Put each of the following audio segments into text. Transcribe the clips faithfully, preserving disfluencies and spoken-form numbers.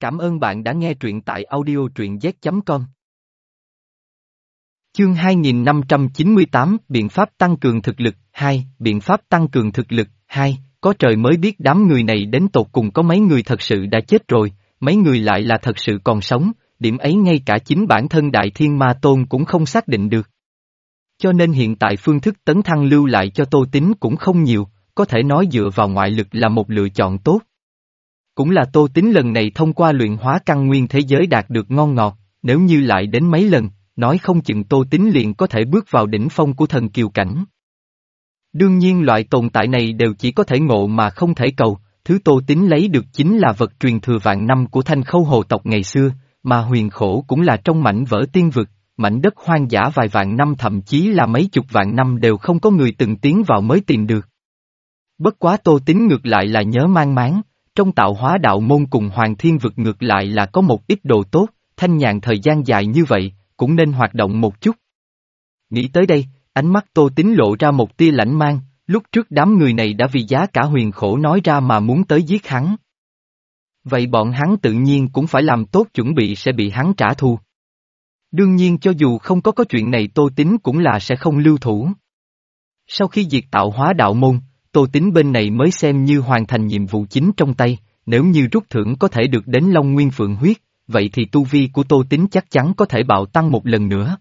Cảm ơn bạn đã nghe truyện tại audio truyện z chấm com. Chương hai nghìn năm trăm chín mươi tám Biện pháp tăng cường thực lực hai Biện pháp tăng cường thực lực hai Có trời mới biết đám người này đến tột cùng có mấy người thật sự đã chết rồi, mấy người lại là thật sự còn sống, điểm ấy ngay cả chính bản thân Đại Thiên Ma Tôn cũng không xác định được. Cho nên hiện tại phương thức tấn thăng lưu lại cho Tô Tín cũng không nhiều, có thể nói dựa vào ngoại lực là một lựa chọn tốt. Cũng là Tô Tín lần này thông qua luyện hóa căn nguyên thế giới đạt được ngon ngọt, nếu như lại đến mấy lần, nói không chừng Tô Tín liền có thể bước vào đỉnh phong của thần kiều cảnh. Đương nhiên loại tồn tại này đều chỉ có thể ngộ mà không thể cầu, thứ Tô Tín lấy được chính là vật truyền thừa vạn năm của Thanh Khâu hồ tộc ngày xưa, mà huyền khổ cũng là trong mảnh vỡ tiên vực, mảnh đất hoang dã vài vạn năm thậm chí là mấy chục vạn năm đều không có người từng tiến vào mới tìm được. Bất quá Tô Tín ngược lại là nhớ mang máng, trong tạo hóa đạo môn cùng Hoàng Thiên vực ngược lại là có một ít đồ tốt, thanh nhàn thời gian dài như vậy, cũng nên hoạt động một chút. Nghĩ tới đây, ánh mắt Tô Tín lộ ra một tia lãnh mang, lúc trước đám người này đã vì giá cả huyền khổ nói ra mà muốn tới giết hắn. Vậy bọn hắn tự nhiên cũng phải làm tốt chuẩn bị sẽ bị hắn trả thù. Đương nhiên cho dù không có có chuyện này Tô Tín cũng là sẽ không lưu thủ. Sau khi diệt tạo hóa đạo môn, Tô Tín bên này mới xem như hoàn thành nhiệm vụ chính trong tay, nếu như rút thưởng có thể được đến Long Nguyên Phượng huyết, vậy thì tu vi của Tô Tín chắc chắn có thể bạo tăng một lần nữa.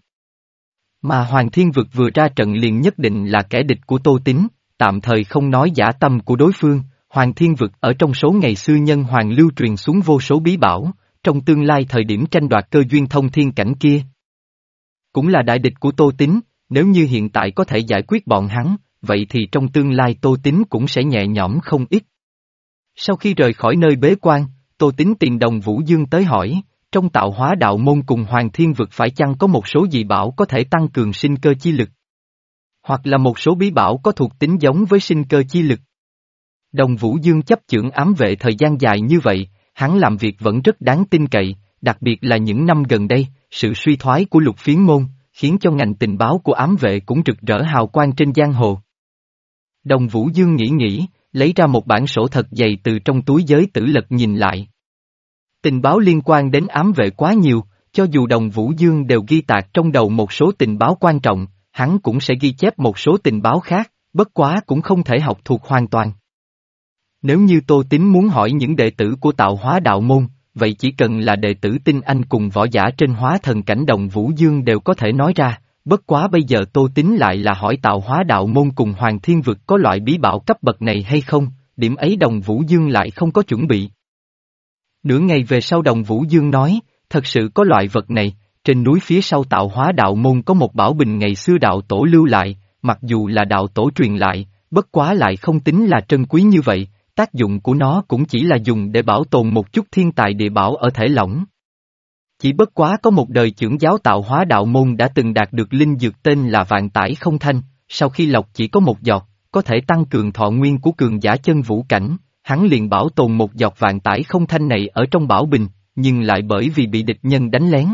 Mà Hoàng Thiên vực vừa ra trận liền nhất định là kẻ địch của Tô Tín, tạm thời không nói dã tâm của đối phương, Hoàng Thiên vực ở trong số ngày xưa nhân hoàng lưu truyền xuống vô số bí bảo, trong tương lai thời điểm tranh đoạt cơ duyên thông thiên cảnh kia. Cũng là đại địch của Tô Tín, nếu như hiện tại có thể giải quyết bọn hắn, vậy thì trong tương lai Tô Tín cũng sẽ nhẹ nhõm không ít. Sau khi rời khỏi nơi bế quan, Tô Tín tìm Đồng Vũ Dương tới hỏi, trong tạo hóa đạo môn cùng Hoàng Thiên vực phải chăng có một số dị bảo có thể tăng cường sinh cơ chi lực? Hoặc là một số bí bảo có thuộc tính giống với sinh cơ chi lực? Đồng Vũ Dương chấp chưởng ám vệ thời gian dài như vậy, hắn làm việc vẫn rất đáng tin cậy, đặc biệt là những năm gần đây, sự suy thoái của Lục Phiến môn, khiến cho ngành tình báo của ám vệ cũng rực rỡ hào quang trên giang hồ. Đồng Vũ Dương nghĩ nghĩ, lấy ra một bản sổ thật dày từ trong túi giới tử lật nhìn lại. Tình báo liên quan đến ám vệ quá nhiều, cho dù Đồng Vũ Dương đều ghi tạc trong đầu một số tình báo quan trọng, hắn cũng sẽ ghi chép một số tình báo khác, bất quá cũng không thể học thuộc hoàn toàn. Nếu như Tô Tín muốn hỏi những đệ tử của tạo hóa đạo môn, vậy chỉ cần là đệ tử tinh anh cùng võ giả trên hóa thần cảnh Đồng Vũ Dương đều có thể nói ra, bất quá bây giờ Tô Tín lại là hỏi tạo hóa đạo môn cùng Hoàng Thiên vực có loại bí bảo cấp bậc này hay không, điểm ấy Đồng Vũ Dương lại không có chuẩn bị. Nửa ngày về sau Đồng Vũ Dương nói, thật sự có loại vật này, trên núi phía sau tạo hóa đạo môn có một bảo bình ngày xưa đạo tổ lưu lại, mặc dù là đạo tổ truyền lại, bất quá lại không tính là trân quý như vậy, tác dụng của nó cũng chỉ là dùng để bảo tồn một chút thiên tài địa bảo ở thể lỏng. Chỉ bất quá có một đời chưởng giáo tạo hóa đạo môn đã từng đạt được linh dược tên là Vạn Tải Không Thanh, sau khi lọc chỉ có một giọt, có thể tăng cường thọ nguyên của cường giả chân vũ cảnh, hắn liền bảo tồn một giọt Vạn Tải Không Thanh này ở trong bảo bình, nhưng lại bởi vì bị địch nhân đánh lén,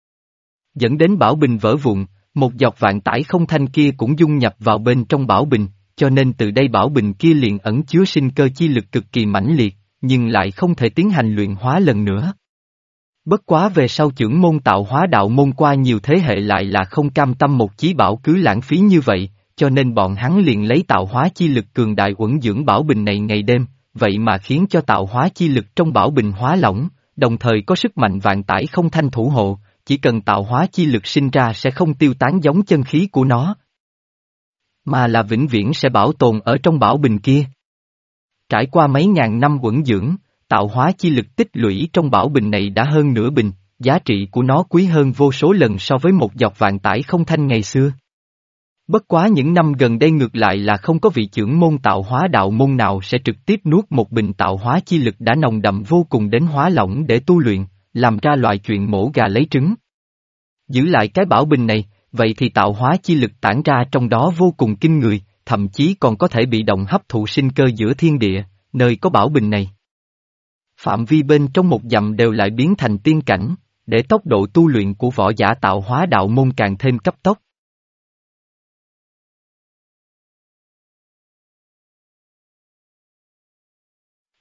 dẫn đến bảo bình vỡ vụn, một giọt Vạn Tải Không Thanh kia cũng dung nhập vào bên trong bảo bình, cho nên từ đây bảo bình kia liền ẩn chứa sinh cơ chi lực cực kỳ mãnh liệt, nhưng lại không thể tiến hành luyện hóa lần nữa. Bất quá về sau chưởng môn tạo hóa đạo môn qua nhiều thế hệ lại là không cam tâm một chí bảo cứ lãng phí như vậy, cho nên bọn hắn liền lấy tạo hóa chi lực cường đại uẩn dưỡng bảo bình này ngày đêm, vậy mà khiến cho tạo hóa chi lực trong bảo bình hóa lỏng, đồng thời có sức mạnh Vạn Tải Không Thanh thủ hộ, chỉ cần tạo hóa chi lực sinh ra sẽ không tiêu tán giống chân khí của nó, mà là vĩnh viễn sẽ bảo tồn ở trong bảo bình kia. Trải qua mấy ngàn năm uẩn dưỡng, tạo hóa chi lực tích lũy trong bảo bình này đã hơn nửa bình, giá trị của nó quý hơn vô số lần so với một giọt Vạn Tải Không Thanh ngày xưa. Bất quá những năm gần đây ngược lại là không có vị chưởng môn tạo hóa đạo môn nào sẽ trực tiếp nuốt một bình tạo hóa chi lực đã nồng đậm vô cùng đến hóa lỏng để tu luyện, làm ra loại chuyện mổ gà lấy trứng. Giữ lại cái bảo bình này, vậy thì tạo hóa chi lực tản ra trong đó vô cùng kinh người, thậm chí còn có thể bị động hấp thụ sinh cơ giữa thiên địa, nơi có bảo bình này. Phạm vi bên trong một dặm đều lại biến thành tiên cảnh, để tốc độ tu luyện của võ giả tạo hóa đạo môn càng thêm cấp tốc.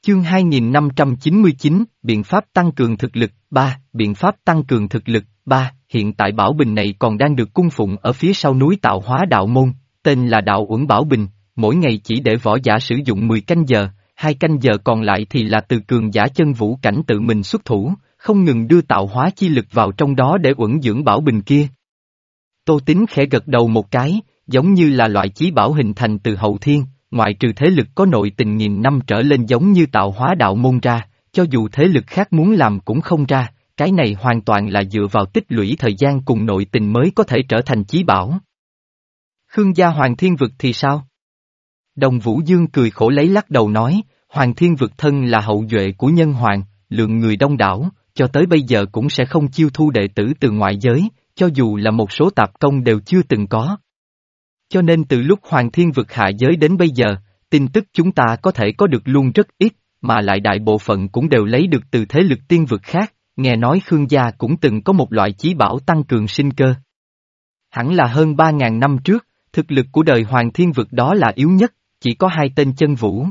Chương hai nghìn năm trăm chín mươi chín, biện pháp tăng cường thực lực, ba, biện pháp tăng cường thực lực, ba, hiện tại bảo bình này còn đang được cung phụng ở phía sau núi tạo hóa đạo môn, tên là đạo uẩn bảo bình, mỗi ngày chỉ để võ giả sử dụng mười canh giờ, hai canh giờ còn lại thì là từ cường giả chân vũ cảnh tự mình xuất thủ, không ngừng đưa tạo hóa chi lực vào trong đó để uẩn dưỡng bảo bình kia. Tô Tín khẽ gật đầu một cái, giống như là loại chí bảo hình thành từ hậu thiên, ngoại trừ thế lực có nội tình nghìn năm trở lên giống như tạo hóa đạo môn ra, cho dù thế lực khác muốn làm cũng không ra, cái này hoàn toàn là dựa vào tích lũy thời gian cùng nội tình mới có thể trở thành chí bảo. Khương gia Hoàng Thiên Vực thì sao? Đồng Vũ Dương cười khổ lấy lắc đầu nói, Hoàng Thiên Vực thân là hậu duệ của nhân hoàng, lượng người đông đảo, cho tới bây giờ cũng sẽ không chiêu thu đệ tử từ ngoại giới, cho dù là một số tạp công đều chưa từng có. Cho nên từ lúc Hoàng Thiên Vực hạ giới đến bây giờ, tin tức chúng ta có thể có được luôn rất ít, mà lại đại bộ phận cũng đều lấy được từ thế lực tiên vực khác, nghe nói Khương gia cũng từng có một loại chí bảo tăng cường sinh cơ. Hẳn là hơn ba ngàn năm trước, thực lực của đời Hoàng Thiên Vực đó là yếu nhất, chỉ có hai tên chân vũ.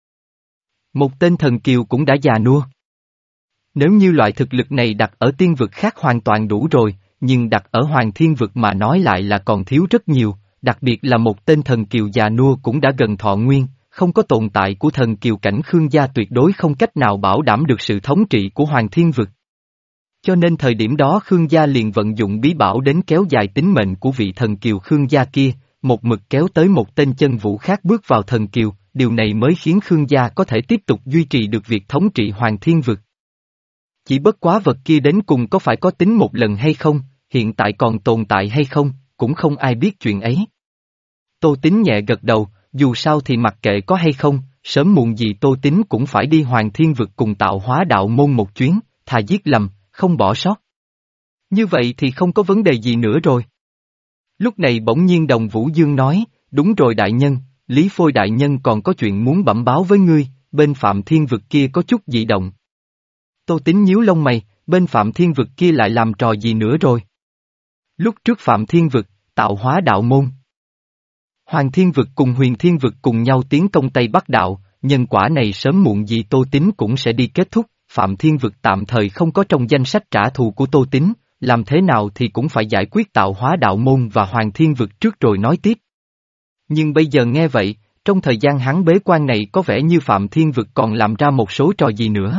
Một tên thần kiều cũng đã già nua. Nếu như loại thực lực này đặt ở tiên vực khác hoàn toàn đủ rồi, nhưng đặt ở Hoàng Thiên Vực mà nói lại là còn thiếu rất nhiều, đặc biệt là một tên thần kiều già nua cũng đã gần thọ nguyên, không có tồn tại của thần kiều cảnh Khương gia tuyệt đối không cách nào bảo đảm được sự thống trị của Hoàng Thiên Vực. Cho nên thời điểm đó Khương gia liền vận dụng bí bảo đến kéo dài tính mệnh của vị thần kiều Khương gia kia, một mực kéo tới một tên chân vũ khác bước vào thần kiều, điều này mới khiến Khương gia có thể tiếp tục duy trì được việc thống trị Hoàng Thiên Vực. Chỉ bất quá vật kia đến cùng có phải có tính một lần hay không, hiện tại còn tồn tại hay không, cũng không ai biết chuyện ấy. Tô Tín nhẹ gật đầu, dù sao thì mặc kệ có hay không, sớm muộn gì Tô Tín cũng phải đi Hoàng Thiên Vực cùng tạo hóa đạo môn một chuyến, thà giết lầm, không bỏ sót. Như vậy thì không có vấn đề gì nữa rồi. Lúc này bỗng nhiên Đồng Vũ Dương nói, đúng rồi đại nhân, Lý Phôi đại nhân còn có chuyện muốn bẩm báo với ngươi, bên Phạm Thiên Vực kia có chút dị động. Tô Tín nhíu lông mày, bên Phạm Thiên Vực kia lại làm trò gì nữa rồi? Lúc trước Phạm Thiên Vực, tạo hóa đạo môn. Hoàng Thiên Vực cùng Huyền Thiên Vực cùng nhau tiến công Tây Bắc đạo, nhân quả này sớm muộn gì Tô Tín cũng sẽ đi kết thúc, Phạm Thiên Vực tạm thời không có trong danh sách trả thù của Tô Tín, làm thế nào thì cũng phải giải quyết tạo hóa đạo môn và Hoàng Thiên Vực trước rồi nói tiếp. Nhưng bây giờ nghe vậy, trong thời gian hắn bế quan này có vẻ như Phạm Thiên Vực còn làm ra một số trò gì nữa.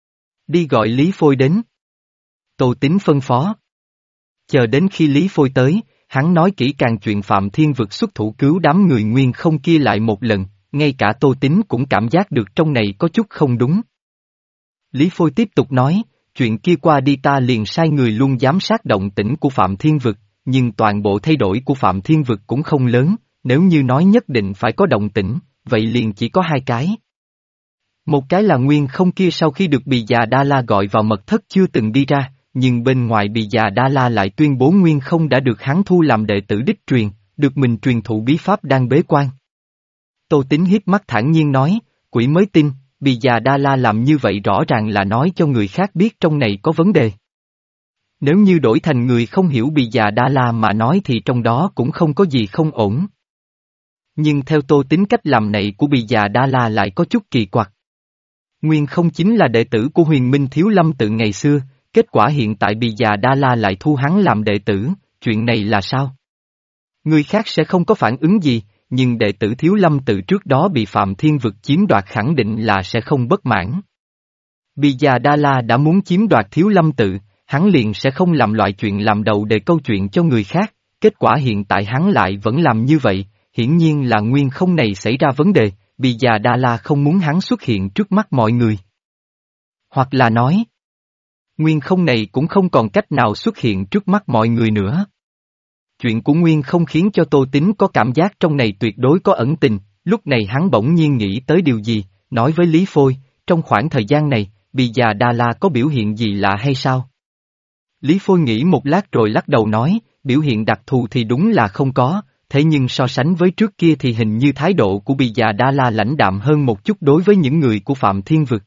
Đi gọi Lý Phôi đến. Tô Tín phân phó. Chờ đến khi Lý Phôi tới, hắn nói kỹ càng chuyện Phạm Thiên Vực xuất thủ cứu đám người nguyên không kia lại một lần, ngay cả Tô Tín cũng cảm giác được trong này có chút không đúng. Lý Phôi tiếp tục nói, chuyện kia qua đi ta liền sai người luôn giám sát động tĩnh của Phạm Thiên Vực, nhưng toàn bộ thay đổi của Phạm Thiên Vực cũng không lớn, nếu như nói nhất định phải có động tĩnh, vậy liền chỉ có hai cái. Một cái là nguyên không kia sau khi được Bì Già Đa La gọi vào mật thất chưa từng đi ra, nhưng bên ngoài Bì Già Đa La lại tuyên bố nguyên không đã được hắn thu làm đệ tử đích truyền, được mình truyền thụ bí pháp đang bế quan. Tô Tín híp mắt thản nhiên nói, quỷ mới tin, Bì Già Đa La làm như vậy rõ ràng là nói cho người khác biết trong này có vấn đề. Nếu như đổi thành người không hiểu Bì Già Đa La mà nói thì trong đó cũng không có gì không ổn. Nhưng theo Tô Tín cách làm này của Bì Già Đa La lại có chút kỳ quặc. Nguyên không chính là đệ tử của Huyền Minh Thiếu Lâm tự ngày xưa, kết quả hiện tại Bì Già Đa La lại thu hắn làm đệ tử, chuyện này là sao? Người khác sẽ không có phản ứng gì, nhưng đệ tử Thiếu Lâm tự trước đó bị Phạm Thiên Vực chiếm đoạt khẳng định là sẽ không bất mãn. Bì Già Đa La đã muốn chiếm đoạt Thiếu Lâm tự, hắn liền sẽ không làm loại chuyện làm đầu để câu chuyện cho người khác, kết quả hiện tại hắn lại vẫn làm như vậy, hiển nhiên là nguyên không này xảy ra vấn đề, Bì Già Đa La không muốn hắn xuất hiện trước mắt mọi người. Hoặc là nói, nguyên không này cũng không còn cách nào xuất hiện trước mắt mọi người nữa. Chuyện của nguyên không khiến cho Tô Tín có cảm giác trong này tuyệt đối có ẩn tình, lúc này hắn bỗng nhiên nghĩ tới điều gì, nói với Lý Phôi, trong khoảng thời gian này, Bì Già Đa La có biểu hiện gì lạ hay sao? Lý Phôi nghĩ một lát rồi lắc đầu nói, biểu hiện đặc thù thì đúng là không có, thế nhưng so sánh với trước kia thì hình như thái độ của Bì Già Đa La lãnh đạm hơn một chút đối với những người của Phạm Thiên Vực.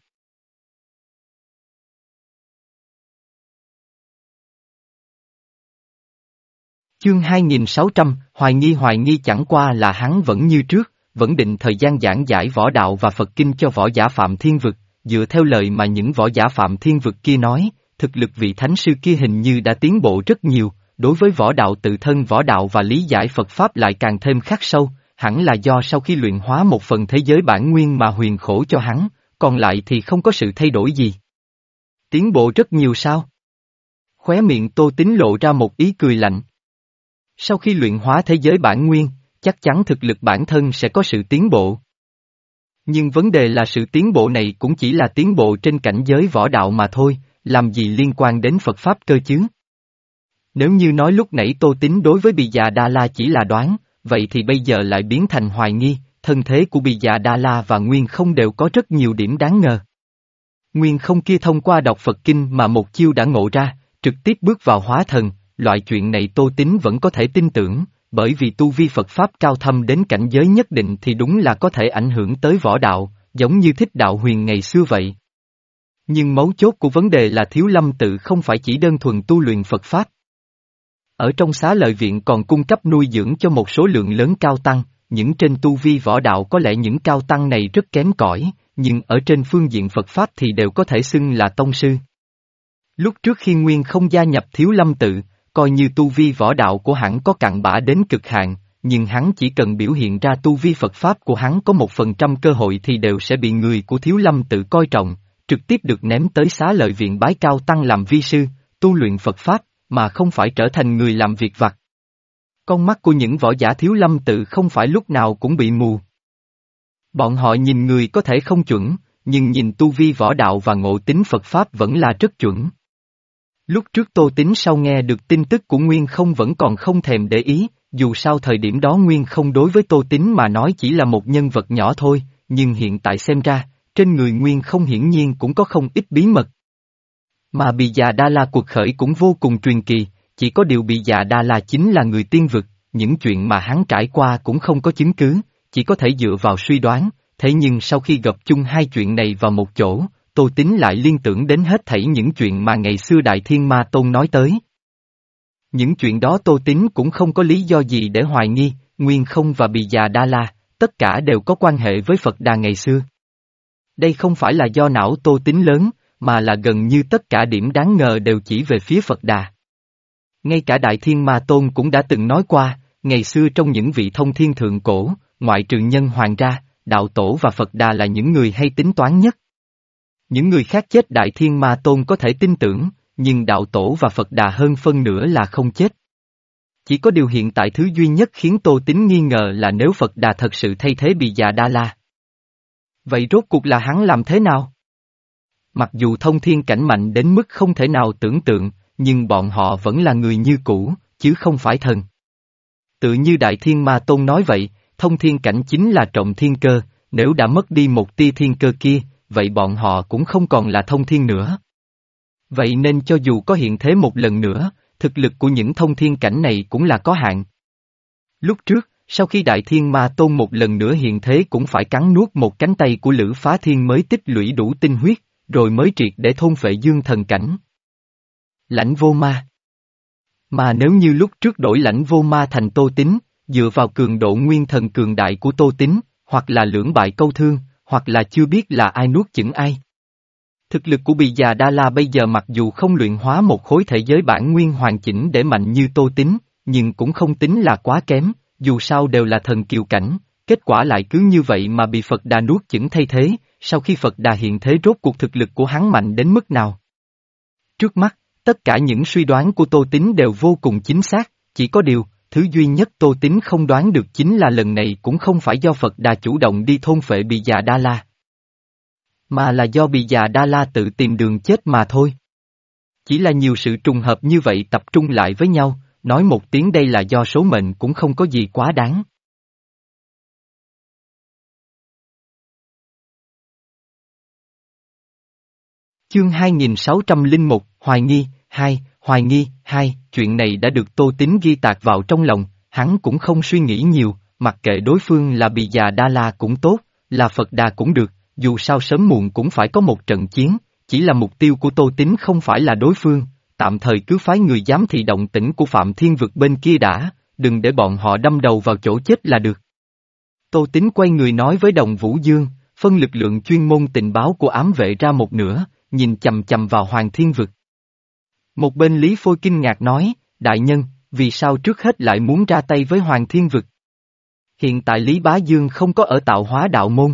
Chương hai nghìn sáu trăm, hoài nghi hoài nghi chẳng qua là hắn vẫn như trước, vẫn định thời gian giảng giải võ đạo và Phật kinh cho võ giả Phạm Thiên Vực, dựa theo lời mà những võ giả Phạm Thiên Vực kia nói, thực lực vị thánh sư kia hình như đã tiến bộ rất nhiều, đối với võ đạo tự thân võ đạo và lý giải Phật Pháp lại càng thêm khắc sâu, hẳn là do sau khi luyện hóa một phần thế giới bản nguyên mà huyền khổ cho hắn, còn lại thì không có sự thay đổi gì. Tiến bộ rất nhiều sao? Khóe miệng Tô Tín lộ ra một ý cười lạnh. Sau khi luyện hóa thế giới bản nguyên, chắc chắn thực lực bản thân sẽ có sự tiến bộ. Nhưng vấn đề là sự tiến bộ này cũng chỉ là tiến bộ trên cảnh giới võ đạo mà thôi, làm gì liên quan đến Phật Pháp cơ chứ? Nếu như nói lúc nãy Tô Tín đối với Bì Già Đa La chỉ là đoán, vậy thì bây giờ lại biến thành hoài nghi, thân thế của Bì Già Đa La và Nguyên Không đều có rất nhiều điểm đáng ngờ. Nguyên Không kia thông qua đọc Phật Kinh mà một chiêu đã ngộ ra, trực tiếp bước vào hóa thần, loại chuyện này Tô Tín vẫn có thể tin tưởng, bởi vì tu vi Phật Pháp cao thâm đến cảnh giới nhất định thì đúng là có thể ảnh hưởng tới võ đạo, giống như Thích Đạo Huyền ngày xưa vậy. Nhưng mấu chốt của vấn đề là Thiếu Lâm Tự không phải chỉ đơn thuần tu luyện Phật Pháp. Ở trong Xá Lợi Viện còn cung cấp nuôi dưỡng cho một số lượng lớn cao tăng, những trên tu vi võ đạo có lẽ những cao tăng này rất kém cỏi, nhưng ở trên phương diện Phật Pháp thì đều có thể xưng là tông sư. Lúc trước khi Nguyên Không gia nhập Thiếu Lâm Tự, coi như tu vi võ đạo của hắn có cặn bã đến cực hạn, nhưng hắn chỉ cần biểu hiện ra tu vi Phật Pháp của hắn có một phần trăm cơ hội thì đều sẽ bị người của Thiếu Lâm Tự coi trọng, trực tiếp được ném tới Xá Lợi Viện bái cao tăng làm vi sư, tu luyện Phật Pháp, mà không phải trở thành người làm việc vặt. Con mắt của những võ giả Thiếu Lâm Tự không phải lúc nào cũng bị mù. Bọn họ nhìn người có thể không chuẩn, nhưng nhìn tu vi võ đạo và ngộ tính Phật Pháp vẫn là rất chuẩn. Lúc trước Tô Tín sau nghe được tin tức của Nguyên Không vẫn còn không thèm để ý, dù sao thời điểm đó Nguyên Không đối với Tô Tín mà nói chỉ là một nhân vật nhỏ thôi, nhưng hiện tại xem ra, trên người Nguyên Không hiển nhiên cũng có không ít bí mật. Mà Bì Già Đa La cuộc khởi cũng vô cùng truyền kỳ, chỉ có điều Bì Già Đa La chính là người tiên vực, những chuyện mà hắn trải qua cũng không có chứng cứ, chỉ có thể dựa vào suy đoán, thế nhưng sau khi gặp chung hai chuyện này vào một chỗ, Tô Tín lại liên tưởng đến hết thảy những chuyện mà ngày xưa Đại Thiên Ma Tôn nói tới. Những chuyện đó Tô Tín cũng không có lý do gì để hoài nghi, Nguyên Không và Bì Già Đa La, tất cả đều có quan hệ với Phật Đà ngày xưa. Đây không phải là do não Tô Tín lớn, mà là gần như tất cả điểm đáng ngờ đều chỉ về phía Phật Đà. Ngay cả Đại Thiên Ma Tôn cũng đã từng nói qua, ngày xưa trong những vị thông thiên thượng cổ, ngoại trừ Nhân Hoàng ra, Đạo Tổ và Phật Đà là những người hay tính toán nhất. Những người khác chết Đại Thiên Ma Tôn có thể tin tưởng, nhưng Đạo Tổ và Phật Đà hơn phân nửa là không chết. Chỉ có điều hiện tại thứ duy nhất khiến Tô Tín nghi ngờ là nếu Phật Đà thật sự thay thế Bì Già Đa La. Vậy rốt cuộc là hắn làm thế nào? Mặc dù thông thiên cảnh mạnh đến mức không thể nào tưởng tượng, nhưng bọn họ vẫn là người như cũ, chứ không phải thần. Tự như Đại Thiên Ma Tôn nói vậy, thông thiên cảnh chính là trọng thiên cơ, nếu đã mất đi một tia thiên cơ kia, vậy bọn họ cũng không còn là thông thiên nữa. Vậy nên cho dù có hiện thế một lần nữa, thực lực của những thông thiên cảnh này cũng là có hạn. Lúc trước, sau khi Đại Thiên Ma Tôn một lần nữa hiện thế cũng phải cắn nuốt một cánh tay của Lữ Phá Thiên mới tích lũy đủ tinh huyết, rồi mới triệt để thôn phệ dương thần cảnh. Lãnh Vô Ma. Mà nếu như lúc trước đổi Lãnh Vô Ma thành Tô Tín, dựa vào cường độ nguyên thần cường đại của Tô Tín, hoặc là lưỡng bại câu thương, hoặc là chưa biết là ai nuốt chửng ai. Thực lực của Bì Già Đa La bây giờ mặc dù không luyện hóa một khối thể giới bản nguyên hoàn chỉnh để mạnh như Tô Tín, nhưng cũng không tính là quá kém, dù sao đều là thần kiều cảnh, kết quả lại cứ như vậy mà bị Phật Đà nuốt chửng thay thế, sau khi Phật Đà hiện thế rốt cuộc thực lực của hắn mạnh đến mức nào. Trước mắt, tất cả những suy đoán của Tô Tín đều vô cùng chính xác, chỉ có điều, thứ duy nhất Tô Tín không đoán được chính là lần này cũng không phải do Phật Đà chủ động đi thôn phệ Bì Già Đa La, mà là do Bì Già Đa La tự tìm đường chết mà thôi. Chỉ là nhiều sự trùng hợp như vậy tập trung lại với nhau, nói một tiếng đây là do số mệnh cũng không có gì quá đáng. Chương hai nghìn sáu trăm lẻ một, Hoài Nghi, hai, Hoài Nghi, hai, chuyện này đã được Tô Tín ghi tạc vào trong lòng, hắn cũng không suy nghĩ nhiều, mặc kệ đối phương là Bì Già Đa La cũng tốt, là Phật Đà cũng được, dù sao sớm muộn cũng phải có một trận chiến, chỉ là mục tiêu của Tô Tín không phải là đối phương, tạm thời cứ phái người giám thị động tĩnh của Phạm Thiên Vực bên kia đã, đừng để bọn họ đâm đầu vào chỗ chết là được. Tô Tính quay người nói với Đồng Vũ Dương, phân lực lượng chuyên môn tình báo của ám vệ ra một nửa, nhìn chầm chầm vào Hoàng Thiên Vực. Một bên Lý Phôi kinh ngạc nói, đại nhân, vì sao trước hết lại muốn ra tay với Hoàng Thiên Vực? Hiện tại Lý Bá Dương không có ở Tạo Hóa Đạo Môn.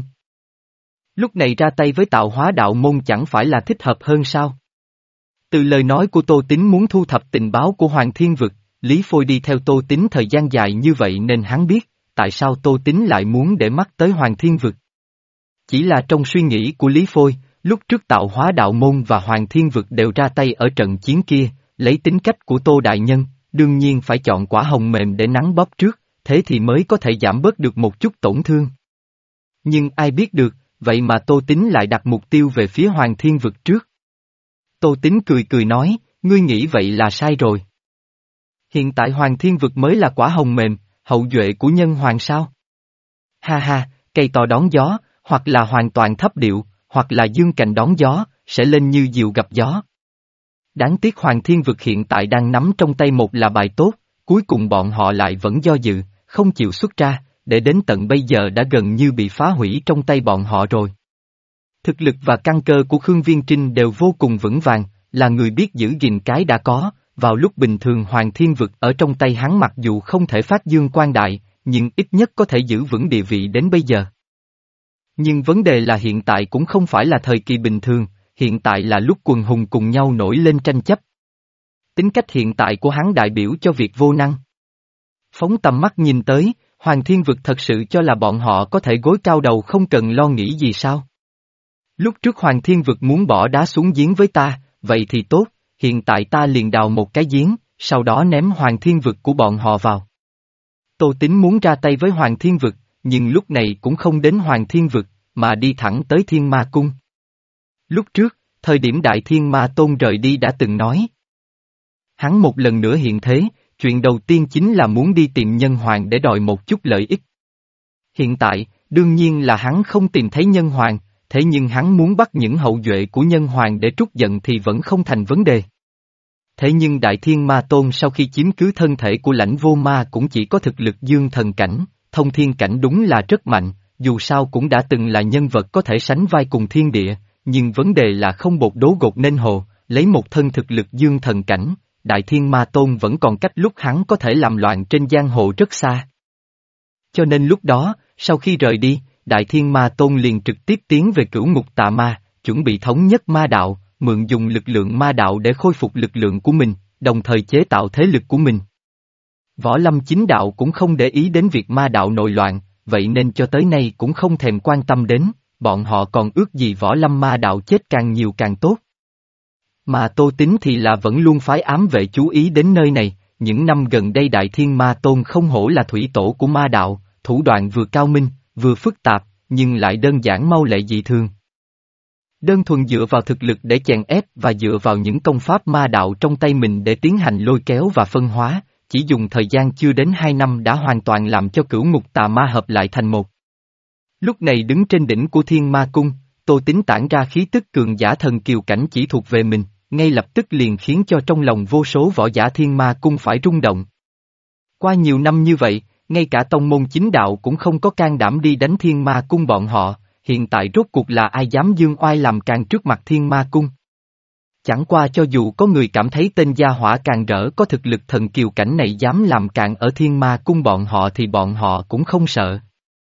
Lúc này ra tay với Tạo Hóa Đạo Môn chẳng phải là thích hợp hơn sao? Từ lời nói của Tô Tính muốn thu thập tình báo của Hoàng Thiên Vực, Lý Phôi đi theo Tô Tính thời gian dài như vậy nên hắn biết, tại sao Tô Tính lại muốn để mắt tới Hoàng Thiên Vực. Chỉ là trong suy nghĩ của Lý Phôi, lúc trước Tạo Hóa Đạo Môn và Hoàng Thiên Vực đều ra tay ở trận chiến kia, lấy tính cách của Tô Đại Nhân, đương nhiên phải chọn quả hồng mềm để nắn bóp trước, thế thì mới có thể giảm bớt được một chút tổn thương. Nhưng ai biết được, vậy mà Tô Tính lại đặt mục tiêu về phía Hoàng Thiên Vực trước. Tô Tính cười cười nói, ngươi nghĩ vậy là sai rồi. Hiện tại Hoàng Thiên Vực mới là quả hồng mềm, hậu duệ của nhân hoàng sao? Ha ha, cây to đón gió, hoặc là hoàn toàn thấp điệu, hoặc là dương cành đón gió, sẽ lên như diều gặp gió. Đáng tiếc Hoàng Thiên Vực hiện tại đang nắm trong tay một là bài tốt, cuối cùng bọn họ lại vẫn do dự, không chịu xuất ra, để đến tận bây giờ đã gần như bị phá hủy trong tay bọn họ rồi. Thực lực và căn cơ của Khương Viên Trinh đều vô cùng vững vàng, là người biết giữ gìn cái đã có, vào lúc bình thường Hoàng Thiên Vực ở trong tay hắn mặc dù không thể phát dương quang đại, nhưng ít nhất có thể giữ vững địa vị đến bây giờ. Nhưng vấn đề là hiện tại cũng không phải là thời kỳ bình thường, hiện tại là lúc quần hùng cùng nhau nổi lên tranh chấp. Tính cách hiện tại của hắn đại biểu cho việc vô năng. Phóng tầm mắt nhìn tới, Hoàng Thiên Vực thật sự cho là bọn họ có thể gối cao đầu không cần lo nghĩ gì sao? Lúc trước Hoàng Thiên Vực muốn bỏ đá xuống giếng với ta, vậy thì tốt, hiện tại ta liền đào một cái giếng, sau đó ném Hoàng Thiên Vực của bọn họ vào. Tô Tính muốn ra tay với Hoàng Thiên Vực, nhưng lúc này cũng không đến Hoàng Thiên Vực, mà đi thẳng tới Thiên Ma Cung. Lúc trước, thời điểm Đại Thiên Ma Tôn rời đi đã từng nói. Hắn một lần nữa hiện thế, chuyện đầu tiên chính là muốn đi tìm Nhân Hoàng để đòi một chút lợi ích. Hiện tại, đương nhiên là hắn không tìm thấy Nhân Hoàng, thế nhưng hắn muốn bắt những hậu duệ của Nhân Hoàng để trút giận thì vẫn không thành vấn đề. Thế nhưng Đại Thiên Ma Tôn sau khi chiếm cứ thân thể của Lãnh Vô Ma cũng chỉ có thực lực dương thần cảnh, thông thiên cảnh đúng là rất mạnh, dù sao cũng đã từng là nhân vật có thể sánh vai cùng thiên địa, nhưng vấn đề là không bột đố gột nên hồ, lấy một thân thực lực dương thần cảnh, Đại Thiên Ma Tôn vẫn còn cách lúc hắn có thể làm loạn trên giang hồ rất xa. Cho nên lúc đó, sau khi rời đi, Đại Thiên Ma Tôn liền trực tiếp tiến về Cửu Ngục Tà Ma, chuẩn bị thống nhất ma đạo, mượn dùng lực lượng ma đạo để khôi phục lực lượng của mình, đồng thời chế tạo thế lực của mình. Võ Lâm chính đạo cũng không để ý đến việc ma đạo nội loạn, vậy nên cho tới nay cũng không thèm quan tâm đến, bọn họ còn ước gì Võ Lâm ma đạo chết càng nhiều càng tốt. Mà Tô Tính thì là vẫn luôn phái ám vệ chú ý đến nơi này, những năm gần đây Đại Thiên Ma Tôn không hổ là thủy tổ của ma đạo, thủ đoạn vừa cao minh, vừa phức tạp, nhưng lại đơn giản mau lẹ dị thường. Đơn thuần dựa vào thực lực để chèn ép và dựa vào những công pháp ma đạo trong tay mình để tiến hành lôi kéo và phân hóa, chỉ dùng thời gian chưa đến hai năm đã hoàn toàn làm cho Cửu Ngục Tà Ma hợp lại thành một. Lúc này đứng trên đỉnh của Thiên Ma Cung, Tô Tính tản ra khí tức cường giả thần kiều cảnh chỉ thuộc về mình, ngay lập tức liền khiến cho trong lòng vô số võ giả Thiên Ma Cung phải rung động. Qua nhiều năm như vậy, ngay cả tông môn chính đạo cũng không có can đảm đi đánh Thiên Ma Cung bọn họ, hiện tại rốt cuộc là ai dám dương oai làm càng trước mặt Thiên Ma Cung. Chẳng qua cho dù có người cảm thấy tên gia hỏa càng rỡ có thực lực thần kiều cảnh này dám làm càn ở Thiên Ma Cung bọn họ thì bọn họ cũng không sợ.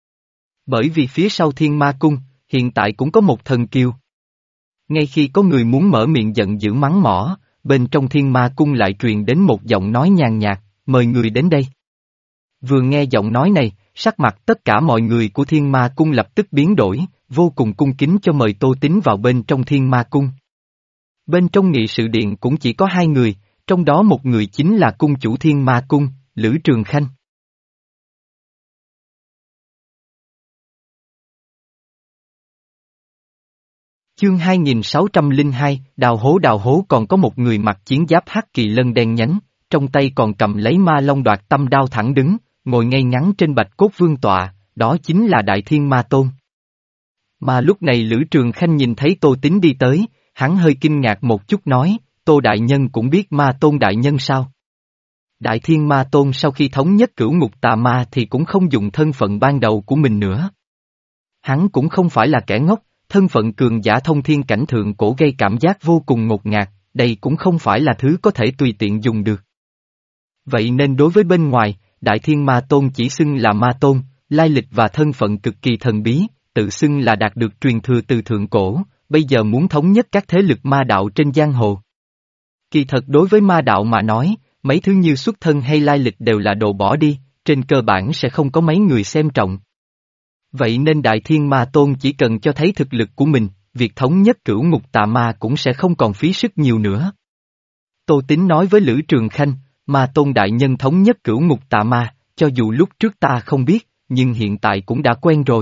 Bởi vì phía sau Thiên Ma Cung, hiện tại cũng có một thần kiều. Ngay khi có người muốn mở miệng giận dữ mắng mỏ, bên trong Thiên Ma Cung lại truyền đến một giọng nói nhàn nhạt, mời người đến đây. Vừa nghe giọng nói này, sắc mặt tất cả mọi người của Thiên Ma Cung lập tức biến đổi, vô cùng cung kính cho mời Tô Tính vào bên trong Thiên Ma Cung. Bên trong nghị sự điện cũng chỉ có hai người, trong đó một người chính là cung chủ Thiên Ma Cung, Lữ Trường Khanh. Chương hai nghìn sáu trăm lẻ hai, đào hố đào hố còn có một người mặc chiến giáp hắc kỳ lân đen nhánh, trong tay còn cầm lấy ma long đoạt tâm đao thẳng đứng, ngồi ngay ngắn trên bạch cốt vương tọa, đó chính là Đại Thiên Ma Tôn. Mà lúc này Lữ Trường Khanh nhìn thấy Tô Tính đi tới, hắn hơi kinh ngạc một chút nói, Tô Đại Nhân cũng biết Ma Tôn Đại Nhân sao? Đại Thiên Ma Tôn sau khi thống nhất cửu ngục tà ma thì cũng không dùng thân phận ban đầu của mình nữa. Hắn cũng không phải là kẻ ngốc, thân phận cường giả thông thiên cảnh thượng cổ gây cảm giác vô cùng ngột ngạt, đây cũng không phải là thứ có thể tùy tiện dùng được. Vậy nên đối với bên ngoài, Đại Thiên Ma Tôn chỉ xưng là Ma Tôn, lai lịch và thân phận cực kỳ thần bí, tự xưng là đạt được truyền thừa từ thượng cổ, bây giờ muốn thống nhất các thế lực ma đạo trên giang hồ. Kỳ thật đối với ma đạo mà nói, mấy thứ như xuất thân hay lai lịch đều là đồ bỏ đi, trên cơ bản sẽ không có mấy người xem trọng. Vậy nên Đại Thiên Ma Tôn chỉ cần cho thấy thực lực của mình, việc thống nhất cửu ngục tà ma cũng sẽ không còn phí sức nhiều nữa. Tô Tín nói với Lữ Trường Khanh, Ma Tôn đại nhân thống nhất cửu ngục tà ma, cho dù lúc trước ta không biết, nhưng hiện tại cũng đã quen rồi.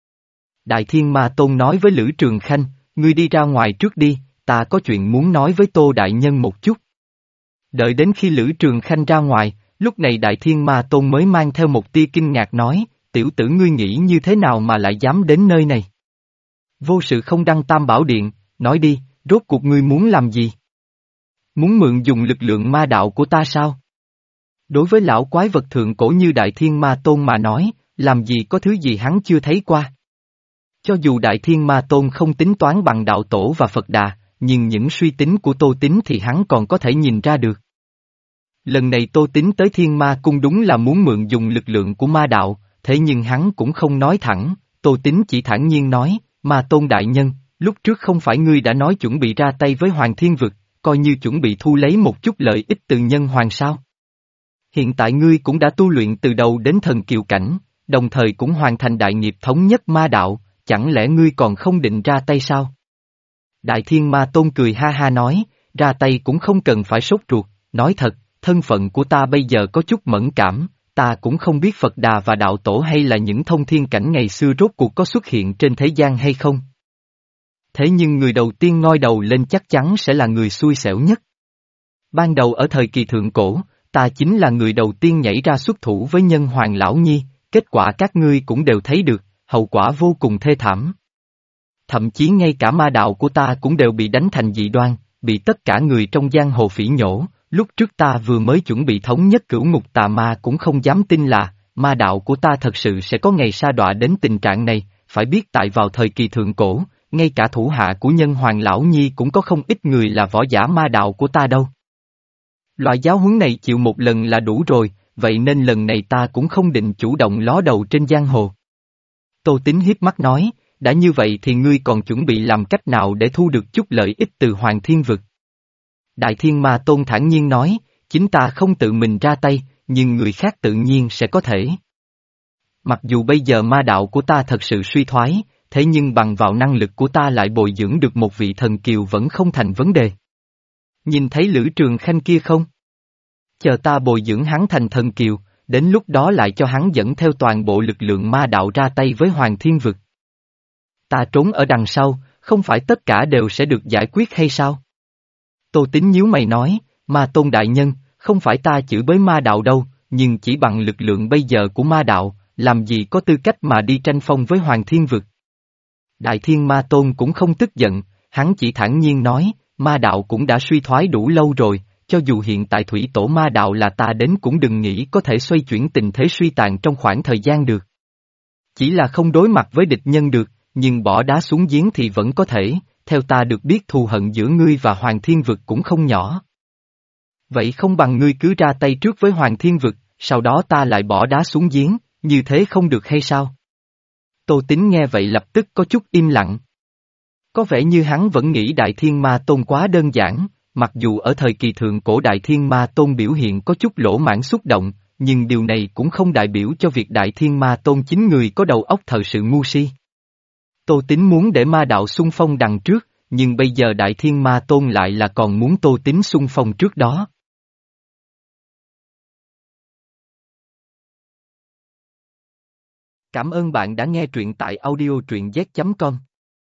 Đại Thiên Ma Tôn nói với Lữ Trường Khanh, ngươi đi ra ngoài trước đi, ta có chuyện muốn nói với Tô đại nhân một chút. Đợi đến khi Lữ Trường Khanh ra ngoài, lúc này Đại Thiên Ma Tôn mới mang theo một tia kinh ngạc nói, tiểu tử ngươi nghĩ như thế nào mà lại dám đến nơi này? Vô sự không đăng Tam Bảo Điện, nói đi, rốt cuộc ngươi muốn làm gì? Muốn mượn dùng lực lượng ma đạo của ta sao? Đối với lão quái vật thượng cổ như Đại Thiên Ma Tôn mà nói, làm gì có thứ gì hắn chưa thấy qua. Cho dù Đại Thiên Ma Tôn không tính toán bằng đạo tổ và Phật Đà, nhưng những suy tính của Tô Tín thì hắn còn có thể nhìn ra được. Lần này Tô Tín tới Thiên Ma Cung đúng là muốn mượn dùng lực lượng của ma đạo, thế nhưng hắn cũng không nói thẳng, Tô Tín chỉ thản nhiên nói, Ma Tôn đại nhân, lúc trước không phải ngươi đã nói chuẩn bị ra tay với Hoàng Thiên Vực, coi như chuẩn bị thu lấy một chút lợi ích từ nhân hoàng sao? Hiện tại ngươi cũng đã tu luyện từ đầu đến thần kiều cảnh, đồng thời cũng hoàn thành đại nghiệp thống nhất ma đạo, chẳng lẽ ngươi còn không định ra tay sao? Đại Thiên Ma Tôn cười ha ha nói, ra tay cũng không cần phải sốt ruột, nói thật, thân phận của ta bây giờ có chút mẫn cảm, ta cũng không biết Phật Đà và đạo tổ hay là những thông thiên cảnh ngày xưa rốt cuộc có xuất hiện trên thế gian hay không. Thế nhưng người đầu tiên ngoi đầu lên chắc chắn sẽ là người xui xẻo nhất. Ban đầu ở thời kỳ thượng cổ, ta chính là người đầu tiên nhảy ra xuất thủ với nhân hoàng lão nhi, kết quả các ngươi cũng đều thấy được, hậu quả vô cùng thê thảm. Thậm chí ngay cả ma đạo của ta cũng đều bị đánh thành dị đoan, bị tất cả người trong giang hồ phỉ nhổ, lúc trước ta vừa mới chuẩn bị thống nhất cửu ngục tà ma cũng không dám tin là, ma đạo của ta thật sự sẽ có ngày sa đọa đến tình trạng này, phải biết tại vào thời kỳ thượng cổ, ngay cả thủ hạ của nhân hoàng lão nhi cũng có không ít người là võ giả ma đạo của ta đâu. Loại giáo huấn này chịu một lần là đủ rồi, vậy nên lần này ta cũng không định chủ động ló đầu trên giang hồ. Tô Tín hiếp mắt nói, đã như vậy thì ngươi còn chuẩn bị làm cách nào để thu được chút lợi ích từ Hoàng Thiên Vực? Đại Thiên Ma Tôn thản nhiên nói, chính ta không tự mình ra tay, nhưng người khác tự nhiên sẽ có thể. Mặc dù bây giờ ma đạo của ta thật sự suy thoái, thế nhưng bằng vào năng lực của ta lại bồi dưỡng được một vị thần kiều vẫn không thành vấn đề. Nhìn thấy Lữ Trường Khanh kia không? Chờ ta bồi dưỡng hắn thành thần kiều, đến lúc đó lại cho hắn dẫn theo toàn bộ lực lượng ma đạo ra tay với Hoàng Thiên Vực. Ta trốn ở đằng sau, không phải tất cả đều sẽ được giải quyết hay sao? Tô Tín nhíu mày nói, Ma Tôn đại nhân, không phải ta chửi bới ma đạo đâu, nhưng chỉ bằng lực lượng bây giờ của ma đạo, làm gì có tư cách mà đi tranh phong với Hoàng Thiên Vực. Đại Thiên Ma Tôn cũng không tức giận, hắn chỉ thản nhiên nói, ma đạo cũng đã suy thoái đủ lâu rồi, cho dù hiện tại thủy tổ ma đạo là ta đến cũng đừng nghĩ có thể xoay chuyển tình thế suy tàn trong khoảng thời gian được. Chỉ là không đối mặt với địch nhân được, nhưng bỏ đá xuống giếng thì vẫn có thể, theo ta được biết thù hận giữa ngươi và Hoàng Thiên Vực cũng không nhỏ. Vậy không bằng ngươi cứ ra tay trước với Hoàng Thiên Vực, sau đó ta lại bỏ đá xuống giếng, như thế không được hay sao? Tô Tín nghe vậy lập tức có chút im lặng. Có vẻ như hắn vẫn nghĩ Đại Thiên Ma Tôn quá đơn giản, mặc dù ở thời kỳ thượng cổ Đại Thiên Ma Tôn biểu hiện có chút lỗ mãng xúc động, nhưng điều này cũng không đại biểu cho việc Đại Thiên Ma Tôn chính người có đầu óc thật sự ngu si. Tô Tín muốn để ma đạo xung phong đằng trước, nhưng bây giờ Đại Thiên Ma Tôn lại là còn muốn Tô Tín xung phong trước đó. Cảm ơn bạn đã nghe truyện tại audio truyện z chấm com.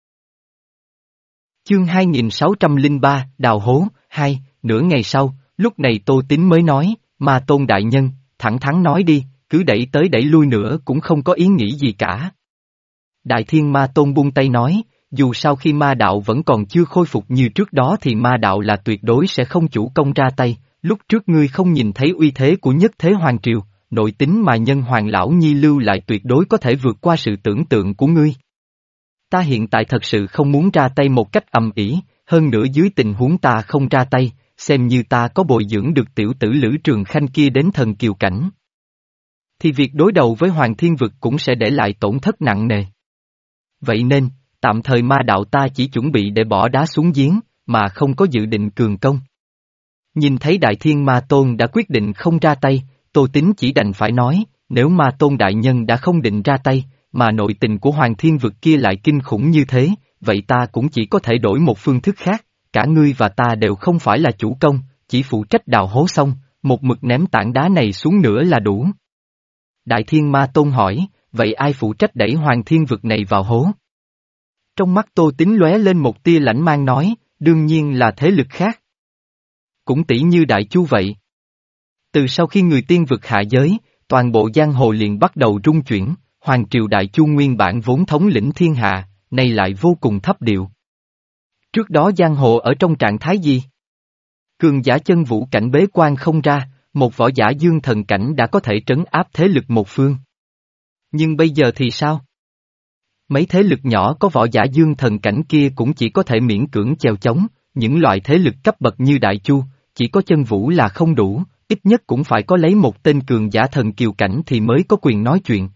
Chương hai nghìn sáu trăm lẻ ba, Đào Hố, hai, nửa ngày sau, lúc này Tô Tín mới nói, Ma Tôn đại nhân, thẳng thắn nói đi, cứ đẩy tới đẩy lui nữa cũng không có ý nghĩ gì cả. Đại Thiên Ma Tôn buông tay nói, dù sau khi ma đạo vẫn còn chưa khôi phục như trước đó thì ma đạo là tuyệt đối sẽ không chủ công ra tay, lúc trước ngươi không nhìn thấy uy thế của nhất thế hoàng triều, nội tính mà nhân hoàng lão nhi lưu lại tuyệt đối có thể vượt qua sự tưởng tượng của ngươi. Ta hiện tại thật sự không muốn ra tay một cách ầm ĩ, hơn nữa dưới tình huống ta không ra tay, xem như ta có bồi dưỡng được tiểu tử Lữ Trường Khanh kia đến thần kiều cảnh. Thì việc đối đầu với Hoàng Thiên Vực cũng sẽ để lại tổn thất nặng nề. Vậy nên, tạm thời ma đạo ta chỉ chuẩn bị để bỏ đá xuống giếng, mà không có dự định cường công. Nhìn thấy Đại Thiên Ma Tôn đã quyết định không ra tay, Tô Tín chỉ đành phải nói, nếu Ma Tôn Đại Nhân đã không định ra tay, mà nội tình của Hoàng Thiên Vực kia lại kinh khủng như thế, vậy ta cũng chỉ có thể đổi một phương thức khác, cả ngươi và ta đều không phải là chủ công, chỉ phụ trách đào hố xong, một mực ném tảng đá này xuống nữa là đủ. Đại Thiên Ma Tôn hỏi, vậy ai phụ trách đẩy Hoàng Thiên Vực này vào hố? Trong mắt Tô Tín lóe lên một tia lãnh mang nói, đương nhiên là thế lực khác. Cũng tỷ như Đại Chu vậy. Từ sau khi người tiên vực hạ giới, toàn bộ giang hồ liền bắt đầu rung chuyển, Hoàng triều Đại Chu nguyên bản vốn thống lĩnh thiên hạ, nay lại vô cùng thấp điệu. Trước đó giang hồ ở trong trạng thái gì? Cường giả chân vũ cảnh bế quan không ra, một võ giả dương thần cảnh đã có thể trấn áp thế lực một phương. Nhưng bây giờ thì sao? Mấy thế lực nhỏ có võ giả dương thần cảnh kia cũng chỉ có thể miễn cưỡng chèo chống, những loại thế lực cấp bậc như Đại Chu, chỉ có chân vũ là không đủ, ít nhất cũng phải có lấy một tên cường giả thần kiều cảnh thì mới có quyền nói chuyện.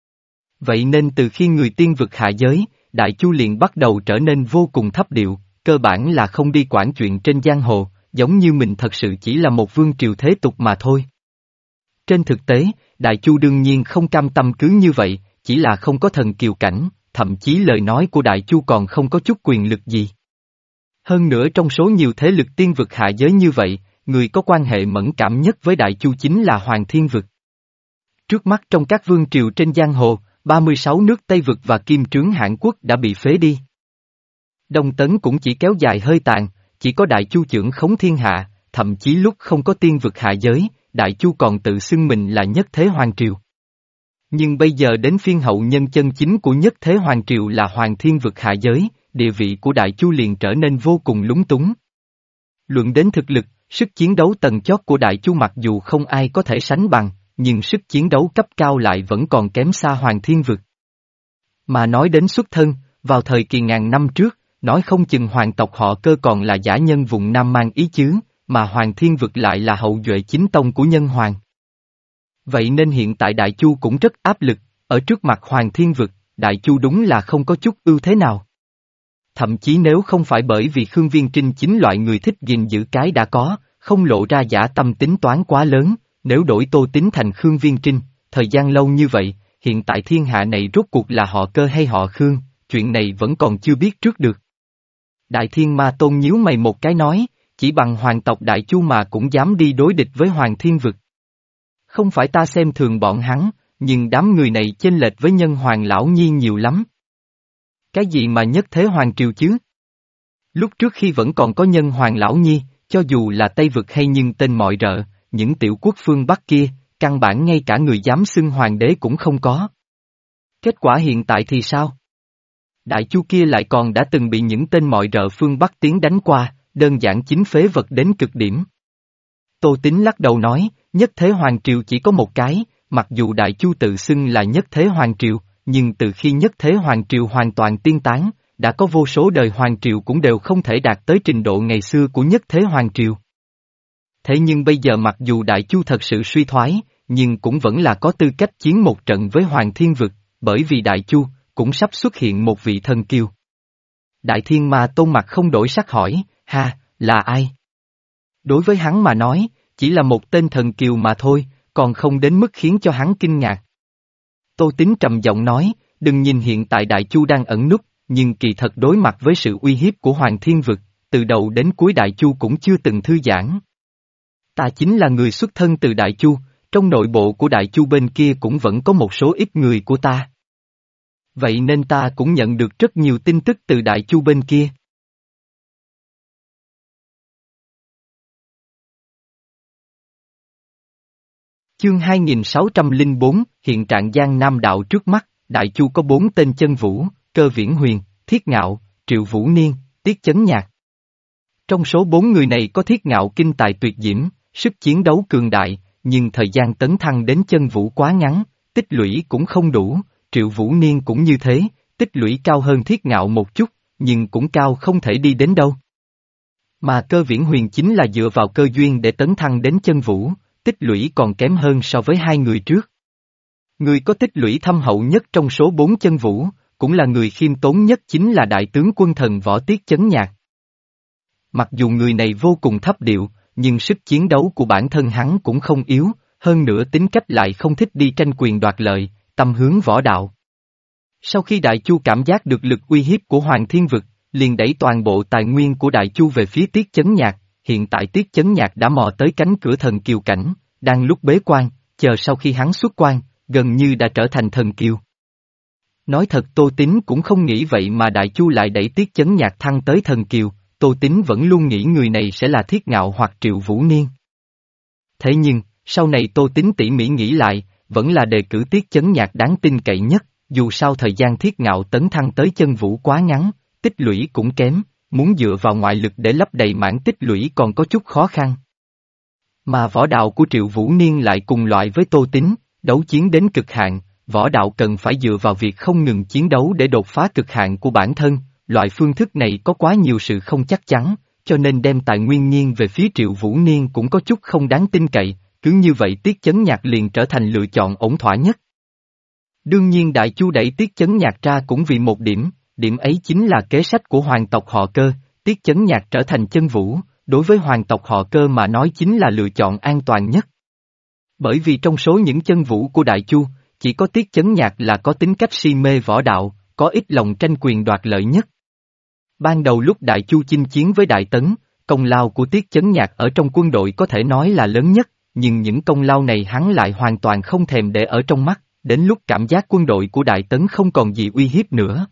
Vậy nên từ khi người tiên vực hạ giới, Đại Chu liền bắt đầu trở nên vô cùng thấp điệu, cơ bản là không đi quản chuyện trên giang hồ, giống như mình thật sự chỉ là một vương triều thế tục mà thôi. Trên thực tế, Đại Chu đương nhiên không cam tâm cứ như vậy, chỉ là không có thần kiều cảnh, thậm chí lời nói của Đại Chu còn không có chút quyền lực gì. Hơn nữa trong số nhiều thế lực tiên vực hạ giới như vậy, người có quan hệ mẫn cảm nhất với Đại Chu chính là Hoàng Thiên Vực. Trước mắt trong các vương triều trên giang hồ, ba mươi sáu nước Tây Vực và Kim Trướng Hãn Quốc đã bị phế đi. Đông Tấn cũng chỉ kéo dài hơi tàn, chỉ có Đại Chu chưởng khống thiên hạ, thậm chí lúc không có tiên vực hạ giới, Đại Chu còn tự xưng mình là nhất thế hoàng triều. Nhưng bây giờ đến phiên hậu nhân chân chính của nhất thế hoàng triều là Hoàng Thiên Vực hạ giới, địa vị của Đại Chu liền trở nên vô cùng lúng túng. Luận đến thực lực, sức chiến đấu tầng chót của Đại Chu mặc dù không ai có thể sánh bằng, nhưng sức chiến đấu cấp cao lại vẫn còn kém xa Hoàng Thiên Vực. Mà nói đến xuất thân, vào thời kỳ ngàn năm trước, nói không chừng hoàng tộc họ Cơ còn là giả nhân vùng Nam mang ý chứ, mà Hoàng Thiên Vực lại là hậu duệ chính tông của nhân hoàng. Vậy nên hiện tại Đại Chu cũng rất áp lực, ở trước mặt Hoàng Thiên Vực, Đại Chu đúng là không có chút ưu thế nào. Thậm chí nếu không phải bởi vì Khương Viên Trinh chính loại người thích gìn giữ cái đã có, không lộ ra giả tâm tính toán quá lớn, nếu đổi Tô Tín thành Khương Viên Trinh, thời gian lâu như vậy, hiện tại thiên hạ này rốt cuộc là họ Cơ hay họ Khương, chuyện này vẫn còn chưa biết trước được. Đại Thiên Ma Tôn nhíu mày một cái nói, chỉ bằng hoàng tộc Đại Chu mà cũng dám đi đối địch với Hoàng Thiên Vực. Không phải ta xem thường bọn hắn, nhưng đám người này chênh lệch với nhân hoàng lão nhi nhiều lắm. Cái gì mà nhất thế hoàng triều chứ? Lúc trước khi vẫn còn có nhân hoàng lão nhi, cho dù là Tây Vực hay nhưng tên mọi rợ, những tiểu quốc phương Bắc kia, căn bản ngay cả người dám xưng hoàng đế cũng không có. Kết quả hiện tại thì sao? Đại Chu kia lại còn đã từng bị những tên mọi rợ phương Bắc tiến đánh qua, đơn giản chính phế vật đến cực điểm. Tô Tín lắc đầu nói, nhất thế hoàng triều chỉ có một cái, mặc dù Đại Chu tự xưng là nhất thế hoàng triều, nhưng từ khi nhất thế hoàng triều hoàn toàn tiên tán, đã có vô số đời hoàng triều cũng đều không thể đạt tới trình độ ngày xưa của nhất thế hoàng triều. Thế nhưng bây giờ mặc dù Đại Chu thật sự suy thoái, nhưng cũng vẫn là có tư cách chiến một trận với Hoàng Thiên Vực, bởi vì Đại Chu cũng sắp xuất hiện một vị thần kiều. Đại Thiên Ma Tôn mặt không đổi sắc hỏi, ha, là ai? Đối với hắn mà nói, chỉ là một tên thần kiều mà thôi, còn không đến mức khiến cho hắn kinh ngạc. Tô Tín trầm giọng nói, đừng nhìn hiện tại Đại Chu đang ẩn núp, nhưng kỳ thật đối mặt với sự uy hiếp của Hoàng Thiên Vực, từ đầu đến cuối Đại Chu cũng chưa từng thư giãn. Ta chính là người xuất thân từ Đại Chu, trong nội bộ của Đại Chu bên kia cũng vẫn có một số ít người của ta. Vậy nên ta cũng nhận được rất nhiều tin tức từ Đại Chu bên kia. Chương hai nghìn sáu trăm lẻ bốn, hiện trạng Giang Nam đạo trước mắt, Đại Chu có bốn tên chân vũ, Cơ Viễn Huyền, Thiết Ngạo, Triệu Vũ Niên, Tiết Chấn Nhạc. Trong số bốn người này có Thiết Ngạo kinh tài tuyệt diễm, sức chiến đấu cường đại, nhưng thời gian tấn thăng đến chân vũ quá ngắn, tích lũy cũng không đủ, Triệu Vũ Niên cũng như thế, tích lũy cao hơn Thiết Ngạo một chút, nhưng cũng cao không thể đi đến đâu. Mà Cơ Viễn Huyền chính là dựa vào cơ duyên để tấn thăng đến chân vũ, tích lũy còn kém hơn so với hai người trước. Người có tích lũy thâm hậu nhất trong số bốn chân vũ, cũng là người khiêm tốn nhất chính là đại tướng quân thần Võ Tiết Chấn Nhạc. Mặc dù người này vô cùng thấp điệu, nhưng sức chiến đấu của bản thân hắn cũng không yếu, hơn nữa tính cách lại không thích đi tranh quyền đoạt lợi, tâm hướng võ đạo. Sau khi Đại Chu cảm giác được lực uy hiếp của Hoàng Thiên Vực, liền đẩy toàn bộ tài nguyên của Đại Chu về phía Tiết Chấn Nhạc, hiện tại Tiết Chấn Nhạc đã mò tới cánh cửa thần kiều cảnh, đang lúc bế quan, chờ sau khi hắn xuất quan, gần như đã trở thành thần kiều. Nói thật Tô Tín cũng không nghĩ vậy mà Đại Chu lại đẩy Tiết Chấn Nhạc thăng tới thần kiều, Tô Tín vẫn luôn nghĩ người này sẽ là Thiết Ngạo hoặc Triệu Vũ Niên. Thế nhưng, sau này Tô Tín tỉ mỉ nghĩ lại, vẫn là đề cử Tiết Chấn Nhạc đáng tin cậy nhất, dù sao thời gian Thiết Ngạo tấn thăng tới chân vũ quá ngắn, tích lũy cũng kém, muốn dựa vào ngoại lực để lấp đầy mảng tích lũy còn có chút khó khăn. Mà võ đạo của Triệu Vũ Niên lại cùng loại với Tô Tín, đấu chiến đến cực hạn, võ đạo cần phải dựa vào việc không ngừng chiến đấu để đột phá cực hạn của bản thân, loại phương thức này có quá nhiều sự không chắc chắn, cho nên đem tài nguyên nghiêng về phía Triệu Vũ Niên cũng có chút không đáng tin cậy, cứ như vậy Tiết Chấn Nhạc liền trở thành lựa chọn ổn thỏa nhất. Đương nhiên Đại Chu đẩy Tiết Chấn Nhạc ra cũng vì một điểm, điểm ấy chính là kế sách của hoàng tộc họ Cơ, Tiết Chấn Nhạc trở thành chân vũ, đối với hoàng tộc họ Cơ mà nói chính là lựa chọn an toàn nhất. Bởi vì trong số những chân vũ của Đại Chu, chỉ có Tiết Chấn Nhạc là có tính cách si mê võ đạo, có ít lòng tranh quyền đoạt lợi nhất. Ban đầu lúc Đại Chu chinh chiến với Đại Tấn, công lao của Tiết Chấn Nhạc ở trong quân đội có thể nói là lớn nhất, nhưng những công lao này hắn lại hoàn toàn không thèm để ở trong mắt, đến lúc cảm giác quân đội của Đại Tấn không còn gì uy hiếp nữa.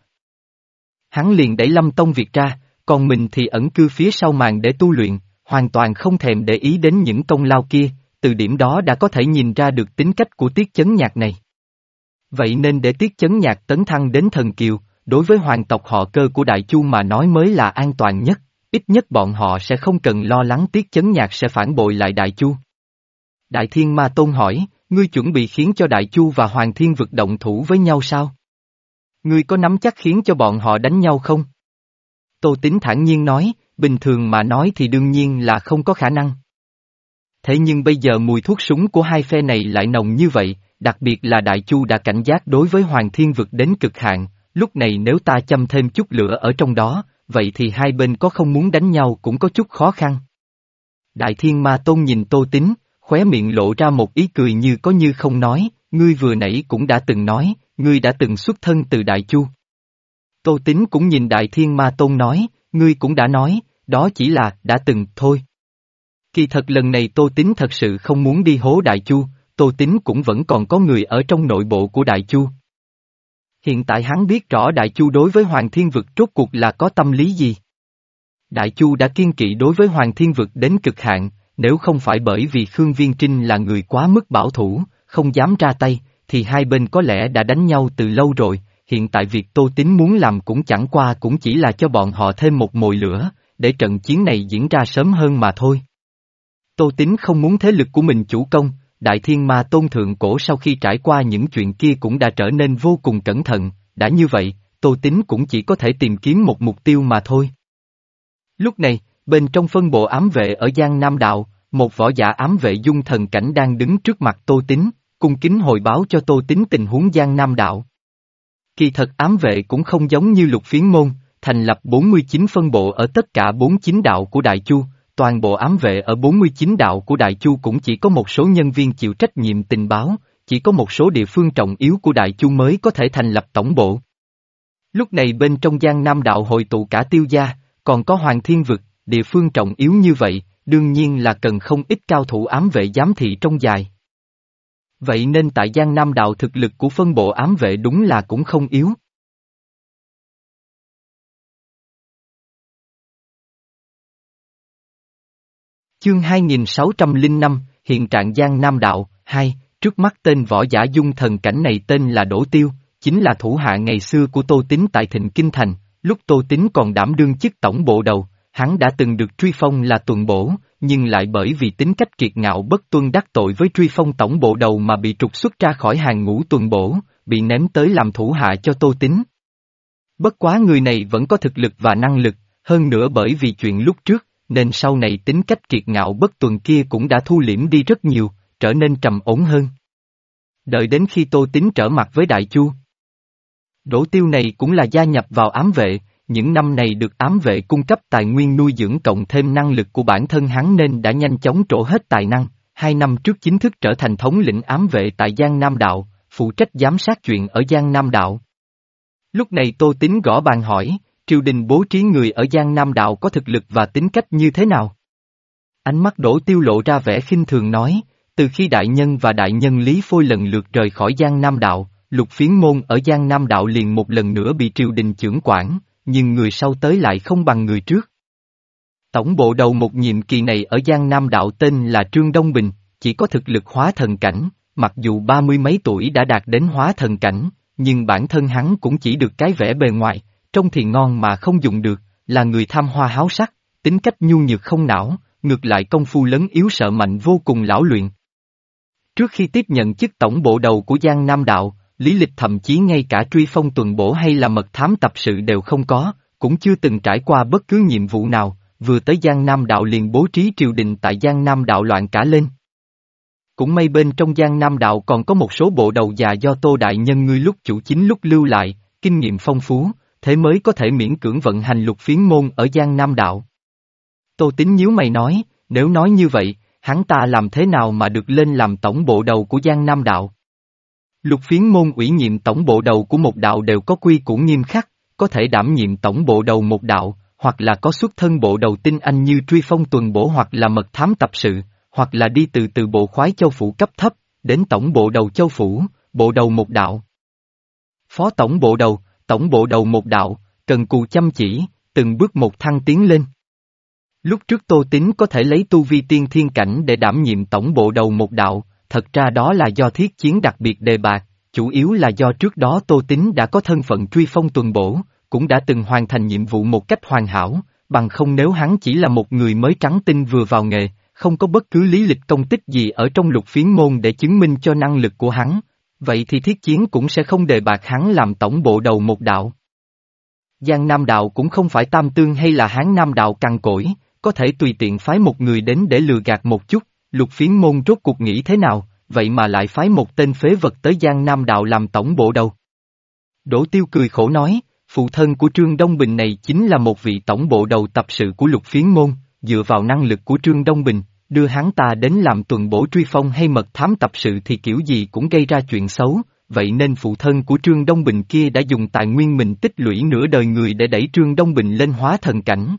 Hắn liền đẩy Lâm Tông Việt ra, còn mình thì ẩn cư phía sau màn để tu luyện, hoàn toàn không thèm để ý đến những công lao kia, từ điểm đó đã có thể nhìn ra được tính cách của Tiết Chấn Nhạc này. Vậy nên để Tiết Chấn Nhạc tấn thăng đến thần kiều, đối với hoàng tộc họ Cơ của Đại Chu mà nói mới là an toàn nhất, ít nhất bọn họ sẽ không cần lo lắng Tiết Chấn Nhạc sẽ phản bội lại Đại Chu. Đại Thiên Ma Tôn hỏi, ngươi chuẩn bị khiến cho Đại Chu và Hoàng Thiên Vực động thủ với nhau sao? Ngươi có nắm chắc khiến cho bọn họ đánh nhau không? Tô Tín thản nhiên nói, bình thường mà nói thì đương nhiên là không có khả năng. Thế nhưng bây giờ mùi thuốc súng của hai phe này lại nồng như vậy, đặc biệt là Đại Chu đã cảnh giác đối với Hoàng Thiên Vực đến cực hạn, lúc này nếu ta châm thêm chút lửa ở trong đó, vậy thì hai bên có không muốn đánh nhau cũng có chút khó khăn. Đại Thiên Ma Tôn nhìn Tô Tín, khóe miệng lộ ra một ý cười như có như không nói, ngươi vừa nãy cũng đã từng nói, ngươi đã từng xuất thân từ Đại Chu. Tô Tín cũng nhìn Đại Thiên Ma Tôn nói, ngươi cũng đã nói, đó chỉ là đã từng thôi. Kỳ thật lần này Tô Tín thật sự không muốn đi hố Đại Chu, Tô Tín cũng vẫn còn có người ở trong nội bộ của Đại Chu. Hiện tại hắn biết rõ Đại Chu đối với Hoàng Thiên Vực rốt cuộc là có tâm lý gì. Đại Chu đã kiên kỵ đối với Hoàng Thiên Vực đến cực hạn, nếu không phải bởi vì Khương Viên Trinh là người quá mức bảo thủ, không dám ra tay, thì hai bên có lẽ đã đánh nhau từ lâu rồi, hiện tại việc Tô Tín muốn làm cũng chẳng qua cũng chỉ là cho bọn họ thêm một mồi lửa, để trận chiến này diễn ra sớm hơn mà thôi. Tô Tín không muốn thế lực của mình chủ công, Đại Thiên Ma Tôn thượng cổ sau khi trải qua những chuyện kia cũng đã trở nên vô cùng cẩn thận, đã như vậy, Tô Tín cũng chỉ có thể tìm kiếm một mục tiêu mà thôi. Lúc này, bên trong phân bộ ám vệ ở Giang Nam Đạo, một võ giả ám vệ dung thần cảnh đang đứng trước mặt Tô Tín, cung kính hồi báo cho Tô Tín tình huống Giang Nam Đạo. Kỳ thật ám vệ cũng không giống như Lục Phiến Môn, thành lập bốn mươi chín phân bộ ở tất cả bốn mươi chín đạo của Đại Chu, toàn bộ ám vệ ở bốn mươi chín đạo của Đại Chu cũng chỉ có một số nhân viên chịu trách nhiệm tình báo, chỉ có một số địa phương trọng yếu của Đại Chu mới có thể thành lập tổng bộ. Lúc này bên trong Giang Nam Đạo hội tụ cả Tiêu gia, còn có Hoàng Thiên Vực, địa phương trọng yếu như vậy, đương nhiên là cần không ít cao thủ ám vệ giám thị trong dài. Vậy nên tại Giang Nam Đạo thực lực của phân bộ ám vệ đúng là cũng không yếu. Chương hai nghìn sáu trăm lẻ năm, hiện trạng Giang Nam Đạo, hai, trước mắt tên võ giả dung thần cảnh này tên là Đỗ Tiêu, chính là thủ hạ ngày xưa của Tô Tín tại Thịnh Kinh Thành, lúc Tô Tín còn đảm đương chức tổng bộ đầu, hắn đã từng được truy phong là tuần bổ, nhưng lại bởi vì tính cách kiệt ngạo bất tuân đắc tội với truy phong tổng bộ đầu mà bị trục xuất ra khỏi hàng ngũ tuần bổ, bị ném tới làm thủ hạ cho Tô Tín. Bất quá người này vẫn có thực lực và năng lực, hơn nữa bởi vì chuyện lúc trước, nên sau này tính cách kiệt ngạo bất tuần kia cũng đã thu liễm đi rất nhiều, trở nên trầm ổn hơn. Đợi đến khi Tô Tín trở mặt với Đại Chu. Đỗ Tiêu này cũng là gia nhập vào ám vệ, những năm này được ám vệ cung cấp tài nguyên nuôi dưỡng cộng thêm năng lực của bản thân hắn nên đã nhanh chóng trổ hết tài năng, hai năm trước chính thức trở thành thống lĩnh ám vệ tại Giang Nam Đạo, phụ trách giám sát chuyện ở Giang Nam Đạo. Lúc này Tô Tín gõ bàn hỏi, triều đình bố trí người ở Giang Nam Đạo có thực lực và tính cách như thế nào? Ánh mắt Đỗ Tiêu lộ ra vẻ khinh thường nói, từ khi đại nhân và đại nhân Lý Phôi lần lượt rời khỏi Giang Nam Đạo, Lục Phiến Môn ở Giang Nam Đạo liền một lần nữa bị triều đình chưởng quản, nhưng người sau tới lại không bằng người trước. Tổng bộ đầu một nhiệm kỳ này ở Giang Nam Đạo tên là Trương Đông Bình, chỉ có thực lực hóa thần cảnh, mặc dù ba mươi mấy tuổi đã đạt đến hóa thần cảnh, nhưng bản thân hắn cũng chỉ được cái vẻ bề ngoài, trông thì ngon mà không dùng được, là người tham hoa háo sắc, tính cách nhu nhược không não, ngược lại công phu lấn yếu sợ mạnh vô cùng lão luyện. Trước khi tiếp nhận chức tổng bộ đầu của Giang Nam Đạo, Lý Lịch thậm chí ngay cả truy phong tuần bổ hay là mật thám tập sự đều không có, cũng chưa từng trải qua bất cứ nhiệm vụ nào, vừa tới Giang Nam Đạo liền bố trí triều đình tại Giang Nam Đạo loạn cả lên. Cũng may bên trong Giang Nam Đạo còn có một số bộ đầu già do Tô Đại Nhân ngươi lúc chủ chính lúc lưu lại, kinh nghiệm phong phú, thế mới có thể miễn cưỡng vận hành Lục Phiến Môn ở Giang Nam Đạo. Tô Tín nhíu mày nói, nếu nói như vậy, hắn ta làm thế nào mà được lên làm tổng bộ đầu của Giang Nam Đạo? Lục Phiến Môn ủy nhiệm tổng bộ đầu của một đạo đều có quy củ nghiêm khắc, có thể đảm nhiệm tổng bộ đầu một đạo, hoặc là có xuất thân bộ đầu tinh anh như truy phong tuần bổ hoặc là mật thám tập sự, hoặc là đi từ từ bộ khoái châu phủ cấp thấp, đến tổng bộ đầu châu phủ, bộ đầu một đạo. Phó tổng bộ đầu, tổng bộ đầu một đạo, cần cù chăm chỉ, từng bước một thăng tiến lên. Lúc trước Tô Tín có thể lấy tu vi tiên thiên cảnh để đảm nhiệm tổng bộ đầu một đạo, thật ra đó là do thiết chiến đặc biệt đề bạt, chủ yếu là do trước đó Tô Tín đã có thân phận truy phong tuần bổ, cũng đã từng hoàn thành nhiệm vụ một cách hoàn hảo, bằng không nếu hắn chỉ là một người mới trắng tinh vừa vào nghề, không có bất cứ lý lịch công tích gì ở trong Lục Phiến Môn để chứng minh cho năng lực của hắn, vậy thì thiết chiến cũng sẽ không đề bạt hắn làm tổng bộ đầu một đạo. Giang Nam Đạo cũng không phải Tam Tương hay là Hán Nam Đạo cằn cỗi, có thể tùy tiện phái một người đến để lừa gạt một chút, Lục Phiến Môn rốt cuộc nghĩ thế nào, vậy mà lại phái một tên phế vật tới Giang Nam Đạo làm tổng bộ đầu. Đỗ Tiêu cười khổ nói, phụ thân của Trương Đông Bình này chính là một vị tổng bộ đầu tập sự của Lục Phiến Môn, dựa vào năng lực của Trương Đông Bình, đưa hắn ta đến làm tuần bổ truy phong hay mật thám tập sự thì kiểu gì cũng gây ra chuyện xấu, vậy nên phụ thân của Trương Đông Bình kia đã dùng tài nguyên mình tích lũy nửa đời người để đẩy Trương Đông Bình lên hóa thần cảnh.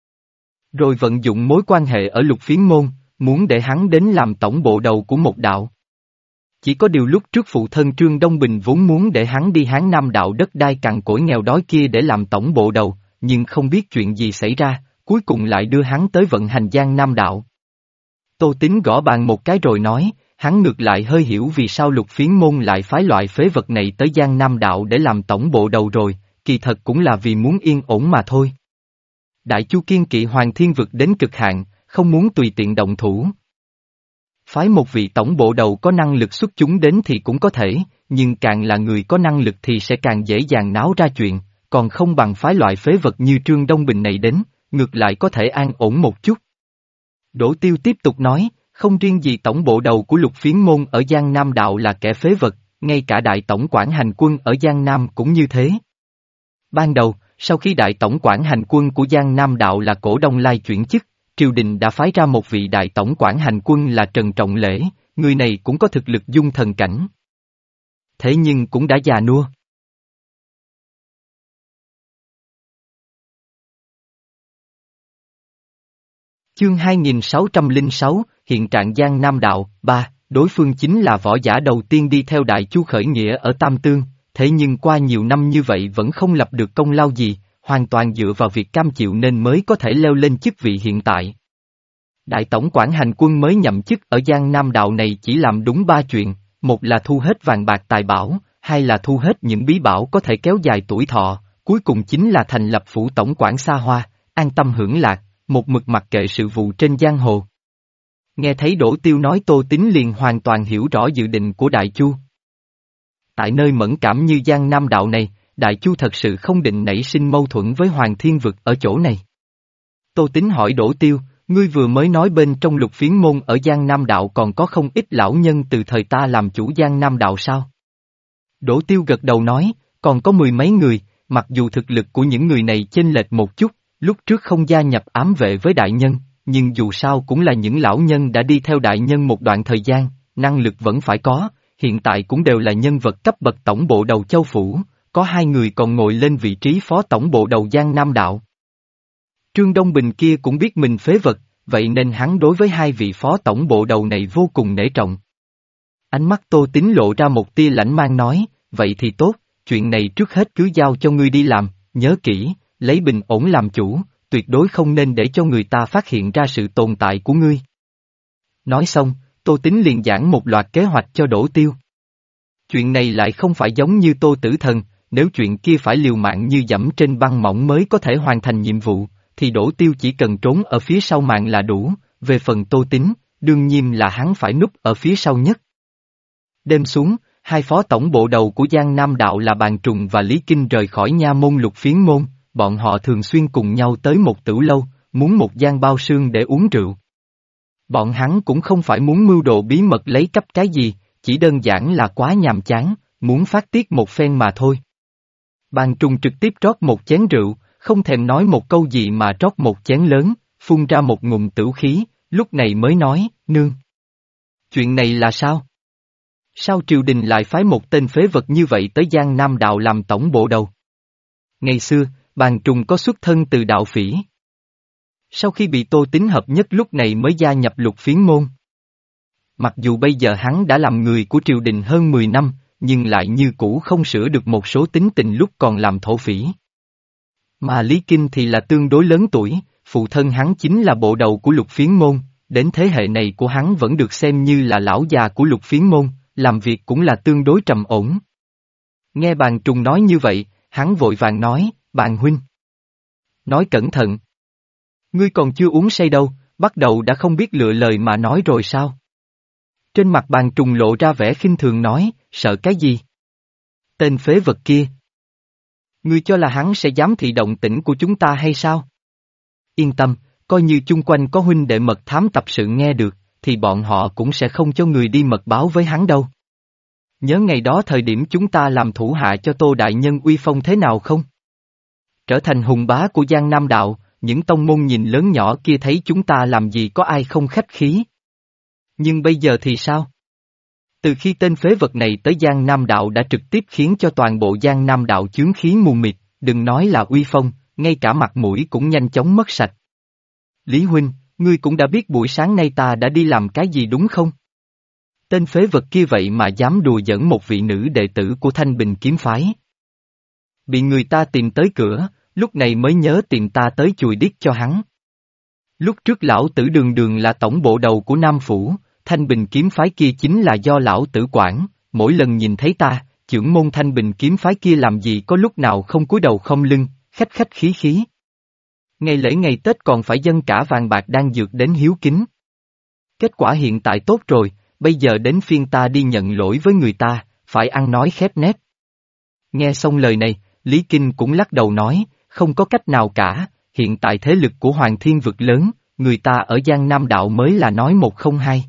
Rồi vận dụng mối quan hệ ở Lục Phiến Môn, muốn để hắn đến làm tổng bộ đầu của một đạo. Chỉ có điều lúc trước phụ thân Trương Đông Bình vốn muốn để hắn đi Hán Nam Đạo đất đai cằn cỗi nghèo đói kia để làm tổng bộ đầu, nhưng không biết chuyện gì xảy ra, cuối cùng lại đưa hắn tới vận hành Giang Nam Đạo. Tô Tín gõ bàn một cái rồi nói, hắn ngược lại hơi hiểu vì sao Lục Phiến Môn lại phái loại phế vật này tới Giang Nam Đạo để làm tổng bộ đầu rồi, kỳ thật cũng là vì muốn yên ổn mà thôi. Đại Chu kiên kỵ Hoàng Thiên Vực đến cực hạn, không muốn tùy tiện động thủ. Phái một vị tổng bộ đầu có năng lực xuất chúng đến thì cũng có thể, nhưng càng là người có năng lực thì sẽ càng dễ dàng náo ra chuyện, còn không bằng phái loại phế vật như Trương Đông Bình này đến, ngược lại có thể an ổn một chút. Đỗ Tiêu tiếp tục nói, không riêng gì tổng bộ đầu của Lục Phiến Môn ở Giang Nam Đạo là kẻ phế vật, ngay cả đại tổng quản hành quân ở Giang Nam cũng như thế. Ban đầu, sau khi đại tổng quản hành quân của Giang Nam Đạo là Cổ Đông Lai chuyển chức, triều đình đã phái ra một vị đại tổng quản hành quân là Trần Trọng Lễ, người này cũng có thực lực dung thần cảnh. Thế nhưng cũng đã già nua. Chương hai nghìn sáu trăm lẻ sáu, hiện trạng Giang Nam Đạo, ba, đối phương chính là võ giả đầu tiên đi theo Đại Chu khởi nghĩa ở Tam Tương, thế nhưng qua nhiều năm như vậy vẫn không lập được công lao gì, hoàn toàn dựa vào việc cam chịu nên mới có thể leo lên chức vị hiện tại. Đại tổng quản hành quân mới nhậm chức ở Giang Nam Đạo này chỉ làm đúng ba chuyện, một là thu hết vàng bạc tài bảo, hai là thu hết những bí bảo có thể kéo dài tuổi thọ, cuối cùng chính là thành lập phủ tổng quản xa hoa, an tâm hưởng lạc, một mực mặc kệ sự vụ trên giang hồ. Nghe thấy Đỗ Tiêu nói Tô Tín liền hoàn toàn hiểu rõ dự định của Đại Chu. Tại nơi mẫn cảm như Giang Nam đạo này, Đại Chu thật sự không định nảy sinh mâu thuẫn với Hoàng Thiên Vực ở chỗ này. Tô Tín hỏi Đỗ Tiêu, ngươi vừa mới nói bên trong Lục Phiến môn ở Giang Nam đạo còn có không ít lão nhân từ thời ta làm chủ Giang Nam đạo sao? Đỗ Tiêu gật đầu nói, còn có mười mấy người, mặc dù thực lực của những người này chênh lệch một chút, lúc trước không gia nhập ám vệ với đại nhân, nhưng dù sao cũng là những lão nhân đã đi theo đại nhân một đoạn thời gian, năng lực vẫn phải có, hiện tại cũng đều là nhân vật cấp bậc tổng bộ đầu châu phủ, có hai người còn ngồi lên vị trí phó tổng bộ đầu Giang Nam đạo. Trương Đông Bình kia cũng biết mình phế vật, vậy nên hắn đối với hai vị phó tổng bộ đầu này vô cùng nể trọng. Ánh mắt Tô Tín lộ ra một tia lãnh mang nói, vậy thì tốt, chuyện này trước hết cứ giao cho ngươi đi làm, nhớ kỹ, lấy bình ổn làm chủ, tuyệt đối không nên để cho người ta phát hiện ra sự tồn tại của ngươi. Nói xong, Tô Tín liền giảng một loạt kế hoạch cho Đỗ Tiêu. Chuyện này lại không phải giống như Tô Tử Thần, nếu chuyện kia phải liều mạng như dẫm trên băng mỏng mới có thể hoàn thành nhiệm vụ, thì Đỗ Tiêu chỉ cần trốn ở phía sau màn là đủ, về phần Tô Tín, đương nhiên là hắn phải núp ở phía sau nhất. Đêm xuống, hai phó tổng bộ đầu của Giang Nam đạo là Bàn Trùng và Lý Kinh rời khỏi nha môn Lục Phiến môn, bọn họ thường xuyên cùng nhau tới một tửu lâu, muốn một gian bao sương để uống rượu. Bọn hắn cũng không phải muốn mưu đồ bí mật lấy cắp cái gì, chỉ đơn giản là quá nhàm chán, muốn phát tiết một phen mà thôi. Bàn Trùng trực tiếp rót một chén rượu, không thèm nói một câu gì mà rót một chén lớn, phun ra một ngụm tửu khí, lúc này mới nói, nương. Chuyện này là sao? Sao triều đình lại phái một tên phế vật như vậy tới Giang Nam đạo làm tổng bộ đầu? Ngày xưa, Bàn Trùng có xuất thân từ đạo phỉ. Sau khi bị Tô Tín hợp nhất lúc này mới gia nhập Lục Phiến môn. Mặc dù bây giờ hắn đã làm người của triều đình hơn mười năm, nhưng lại như cũ không sửa được một số tính tình lúc còn làm thổ phỉ. Mà Lý Kinh thì là tương đối lớn tuổi, phụ thân hắn chính là bộ đầu của Lục Phiến môn, đến thế hệ này của hắn vẫn được xem như là lão già của Lục Phiến môn, làm việc cũng là tương đối trầm ổn. Nghe Bàn Trùng nói như vậy, hắn vội vàng nói, Bàn huynh. Nói cẩn thận. Ngươi còn chưa uống say đâu, bắt đầu đã không biết lựa lời mà nói rồi sao? Trên mặt Bàn Trùng lộ ra vẻ khinh thường nói, sợ cái gì? Tên phế vật kia. Ngươi cho là hắn sẽ dám thị động tĩnh của chúng ta hay sao? Yên tâm, coi như chung quanh có huynh đệ mật thám tập sự nghe được, thì bọn họ cũng sẽ không cho người đi mật báo với hắn đâu. Nhớ ngày đó thời điểm chúng ta làm thủ hạ cho Tô Đại Nhân uy phong thế nào không? Trở thành hùng bá của Giang Nam đạo, những tông môn nhìn lớn nhỏ kia thấy chúng ta làm gì có ai không khách khí. Nhưng bây giờ thì sao? Từ khi tên phế vật này tới Giang Nam đạo đã trực tiếp khiến cho toàn bộ Giang Nam đạo chướng khí mù mịt, đừng nói là uy phong, ngay cả mặt mũi cũng nhanh chóng mất sạch. Lý huynh, ngươi cũng đã biết buổi sáng nay ta đã đi làm cái gì đúng không? Tên phế vật kia vậy mà dám đùa giỡn một vị nữ đệ tử của Thanh Bình kiếm phái. Bị người ta tìm tới cửa, lúc này mới nhớ tìm ta tới chùi điếc cho hắn. Lúc trước lão tử đường đường là tổng bộ đầu của Nam Phủ, Thanh Bình kiếm phái kia chính là do lão tử quản, mỗi lần nhìn thấy ta, chưởng môn Thanh Bình kiếm phái kia làm gì có lúc nào không cúi đầu không lưng, khách khách khí khí. Ngày lễ ngày Tết còn phải dâng cả vàng bạc đan dược đến hiếu kính. Kết quả hiện tại tốt rồi, bây giờ đến phiên ta đi nhận lỗi với người ta, phải ăn nói khép nép. Nghe xong lời này, Lý Kinh cũng lắc đầu nói, không có cách nào cả, hiện tại thế lực của Hoàng Thiên Vực lớn, người ta ở Giang Nam đạo mới là nói một không hai.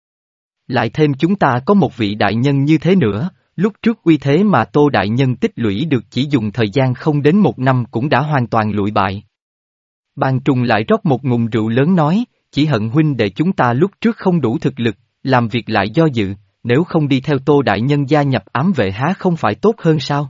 Lại thêm chúng ta có một vị đại nhân như thế nữa, lúc trước uy thế mà Tô đại nhân tích lũy được chỉ dùng thời gian không đến một năm cũng đã hoàn toàn lụi bại. Bàn Trùng lại rót một ngụm rượu lớn nói, chỉ hận huynh đệ chúng ta lúc trước không đủ thực lực, làm việc lại do dự, nếu không đi theo Tô đại nhân gia nhập ám vệ há không phải tốt hơn sao?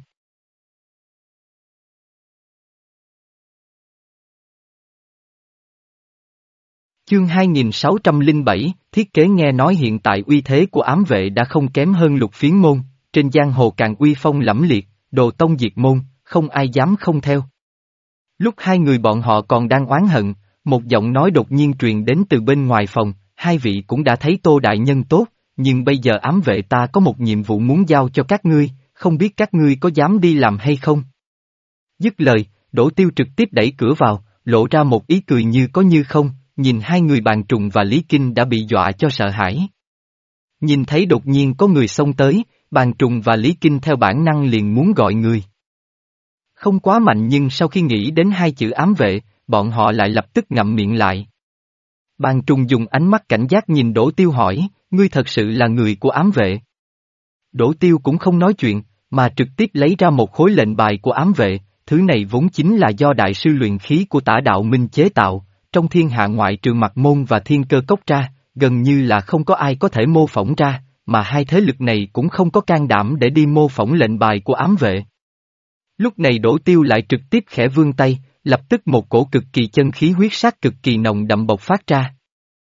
Chương hai nghìn sáu trăm lẻ bảy, thiết kế nghe nói hiện tại uy thế của ám vệ đã không kém hơn Lục Phiến môn, trên giang hồ càng uy phong lẫm liệt, đồ tông diệt môn, không ai dám không theo. Lúc hai người bọn họ còn đang oán hận, một giọng nói đột nhiên truyền đến từ bên ngoài phòng, hai vị cũng đã thấy Tô đại nhân tốt, nhưng bây giờ ám vệ ta có một nhiệm vụ muốn giao cho các ngươi, không biết các ngươi có dám đi làm hay không? Dứt lời, Đỗ Tiêu trực tiếp đẩy cửa vào, lộ ra một ý cười như có như không, nhìn hai người Bàn Trùng và Lý Kinh đã bị dọa cho sợ hãi. Nhìn thấy đột nhiên có người xông tới, Bàn Trùng và Lý Kinh theo bản năng liền muốn gọi người. Không quá mạnh nhưng sau khi nghĩ đến hai chữ ám vệ, bọn họ lại lập tức ngậm miệng lại. Bàn Trùng dùng ánh mắt cảnh giác nhìn Đỗ Tiêu hỏi, ngươi thật sự là người của ám vệ. Đỗ Tiêu cũng không nói chuyện, mà trực tiếp lấy ra một khối lệnh bài của ám vệ, thứ này vốn chính là do đại sư luyện khí của Tả Đạo Minh chế tạo, trong thiên hạ ngoại trừ Mặc Môn và Thiên Cơ Cốc ra, gần như là không có ai có thể mô phỏng ra, mà hai thế lực này cũng không có can đảm để đi mô phỏng lệnh bài của ám vệ. Lúc này Đỗ Tiêu lại trực tiếp khẽ vươn tay, lập tức một cổ cực kỳ chân khí huyết sát cực kỳ nồng đậm bộc phát ra.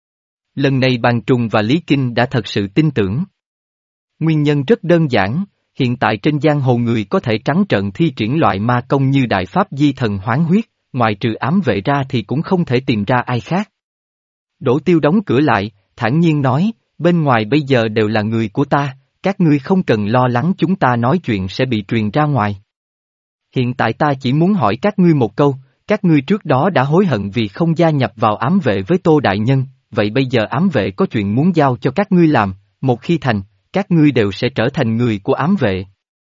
Lần này Bàn Trùng và Lý Kinh đã thật sự tin tưởng. Nguyên nhân rất đơn giản, hiện tại trên giang hồ người có thể trắng trợn thi triển loại ma công như Đại Pháp Di Thần Hoán Huyết, ngoài trừ ám vệ ra thì cũng không thể tìm ra ai khác. Đỗ Tiêu đóng cửa lại, thản nhiên nói, bên ngoài bây giờ đều là người của ta, các ngươi không cần lo lắng chúng ta nói chuyện sẽ bị truyền ra ngoài. Hiện tại ta chỉ muốn hỏi các ngươi một câu, các ngươi trước đó đã hối hận vì không gia nhập vào ám vệ với Tô Đại Nhân, vậy bây giờ ám vệ có chuyện muốn giao cho các ngươi làm, một khi thành, các ngươi đều sẽ trở thành người của ám vệ.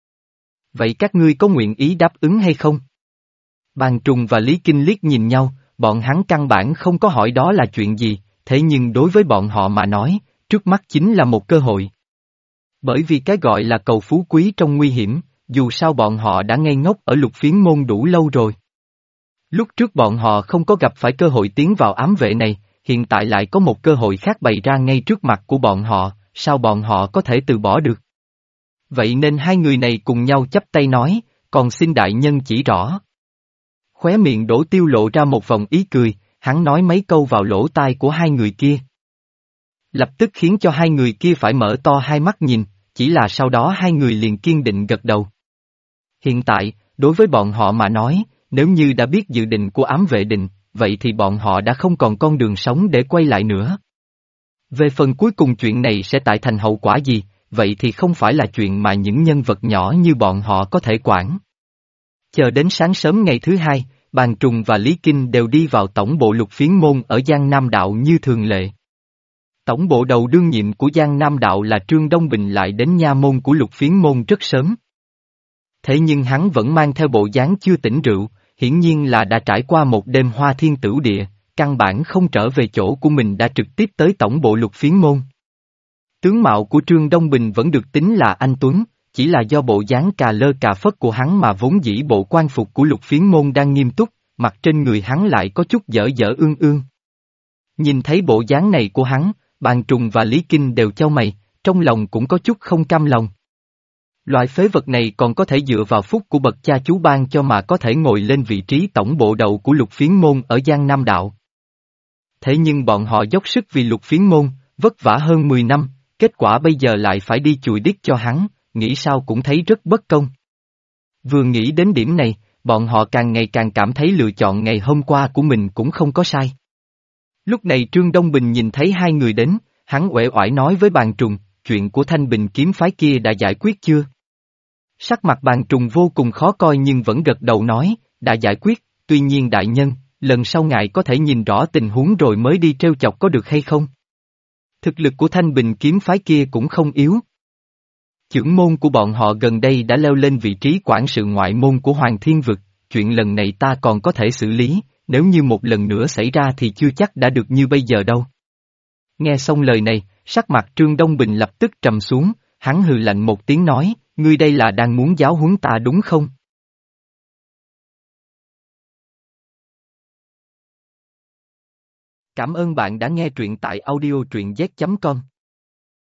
Vậy các ngươi có nguyện ý đáp ứng hay không? Bàn Trùng và Lý Kinh liếc nhìn nhau, bọn hắn căn bản không có hỏi đó là chuyện gì, thế nhưng đối với bọn họ mà nói, trước mắt chính là một cơ hội. Bởi vì cái gọi là cầu phú quý trong nguy hiểm, dù sao bọn họ đã ngây ngốc ở Lục Phiến môn đủ lâu rồi. Lúc trước bọn họ không có gặp phải cơ hội tiến vào ám vệ này, hiện tại lại có một cơ hội khác bày ra ngay trước mặt của bọn họ, sao bọn họ có thể từ bỏ được? Vậy nên hai người này cùng nhau chắp tay nói, còn xin đại nhân chỉ rõ. Khóe miệng Đỗ Tiêu lộ ra một vòng ý cười, hắn nói mấy câu vào lỗ tai của hai người kia. Lập tức khiến cho hai người kia phải mở to hai mắt nhìn, chỉ là sau đó hai người liền kiên định gật đầu. Hiện tại, đối với bọn họ mà nói, nếu như đã biết dự định của ám vệ định, vậy thì bọn họ đã không còn con đường sống để quay lại nữa. Về phần cuối cùng chuyện này sẽ tạo thành hậu quả gì, vậy thì không phải là chuyện mà những nhân vật nhỏ như bọn họ có thể quản. Chờ đến sáng sớm ngày thứ hai, Bàn Trùng và Lý Kinh đều đi vào tổng bộ Lục Phiến môn ở Giang Nam Đạo như thường lệ. Tổng bộ đầu đương nhiệm của Giang Nam Đạo là Trương Đông Bình lại đến nha môn của Lục Phiến môn rất sớm. Thế nhưng hắn vẫn mang theo bộ dáng chưa tỉnh rượu, hiển nhiên là đã trải qua một đêm hoa thiên tửu địa, căn bản không trở về chỗ của mình đã trực tiếp tới tổng bộ Lục Phiến môn. Tướng mạo của Trương Đông Bình vẫn được tính là anh tuấn, chỉ là do bộ dáng cà lơ cà phất của hắn mà vốn dĩ bộ quan phục của Lục Phiến môn đang nghiêm túc, mặt trên người hắn lại có chút dở dở ương ương. Nhìn thấy bộ dáng này của hắn, Bàn Trùng và Lý Kinh đều chau mày, trong lòng cũng có chút không cam lòng. Loại phế vật này còn có thể dựa vào phúc của bậc cha chú ban cho mà có thể ngồi lên vị trí tổng bộ đầu của Lục Phiến môn ở Giang Nam Đạo. Thế nhưng bọn họ dốc sức vì Lục Phiến môn, vất vả hơn mười năm, kết quả bây giờ lại phải đi chùi đít cho hắn, nghĩ sao cũng thấy rất bất công. Vừa nghĩ đến điểm này, bọn họ càng ngày càng cảm thấy lựa chọn ngày hôm qua của mình cũng không có sai. Lúc này Trương Đông Bình nhìn thấy hai người đến, hắn uể oải nói với Bàn Trùng, chuyện của Thanh Bình kiếm phái kia đã giải quyết chưa? Sắc mặt Bàn Trùng vô cùng khó coi nhưng vẫn gật đầu nói, đã giải quyết, tuy nhiên đại nhân, lần sau ngài có thể nhìn rõ tình huống rồi mới đi trêu chọc có được hay không? Thực lực của Thanh Bình kiếm phái kia cũng không yếu. Chưởng môn của bọn họ gần đây đã leo lên vị trí quản sự ngoại môn của Hoàng Thiên Vực, chuyện lần này ta còn có thể xử lý, nếu như một lần nữa xảy ra thì chưa chắc đã được như bây giờ đâu. Nghe xong lời này, sắc mặt Trương Đông Bình lập tức trầm xuống, hắn hừ lạnh một tiếng nói, ngươi đây là đang muốn giáo huấn ta đúng không? Cảm ơn bạn đã nghe truyện tại audio truyện z chấm com.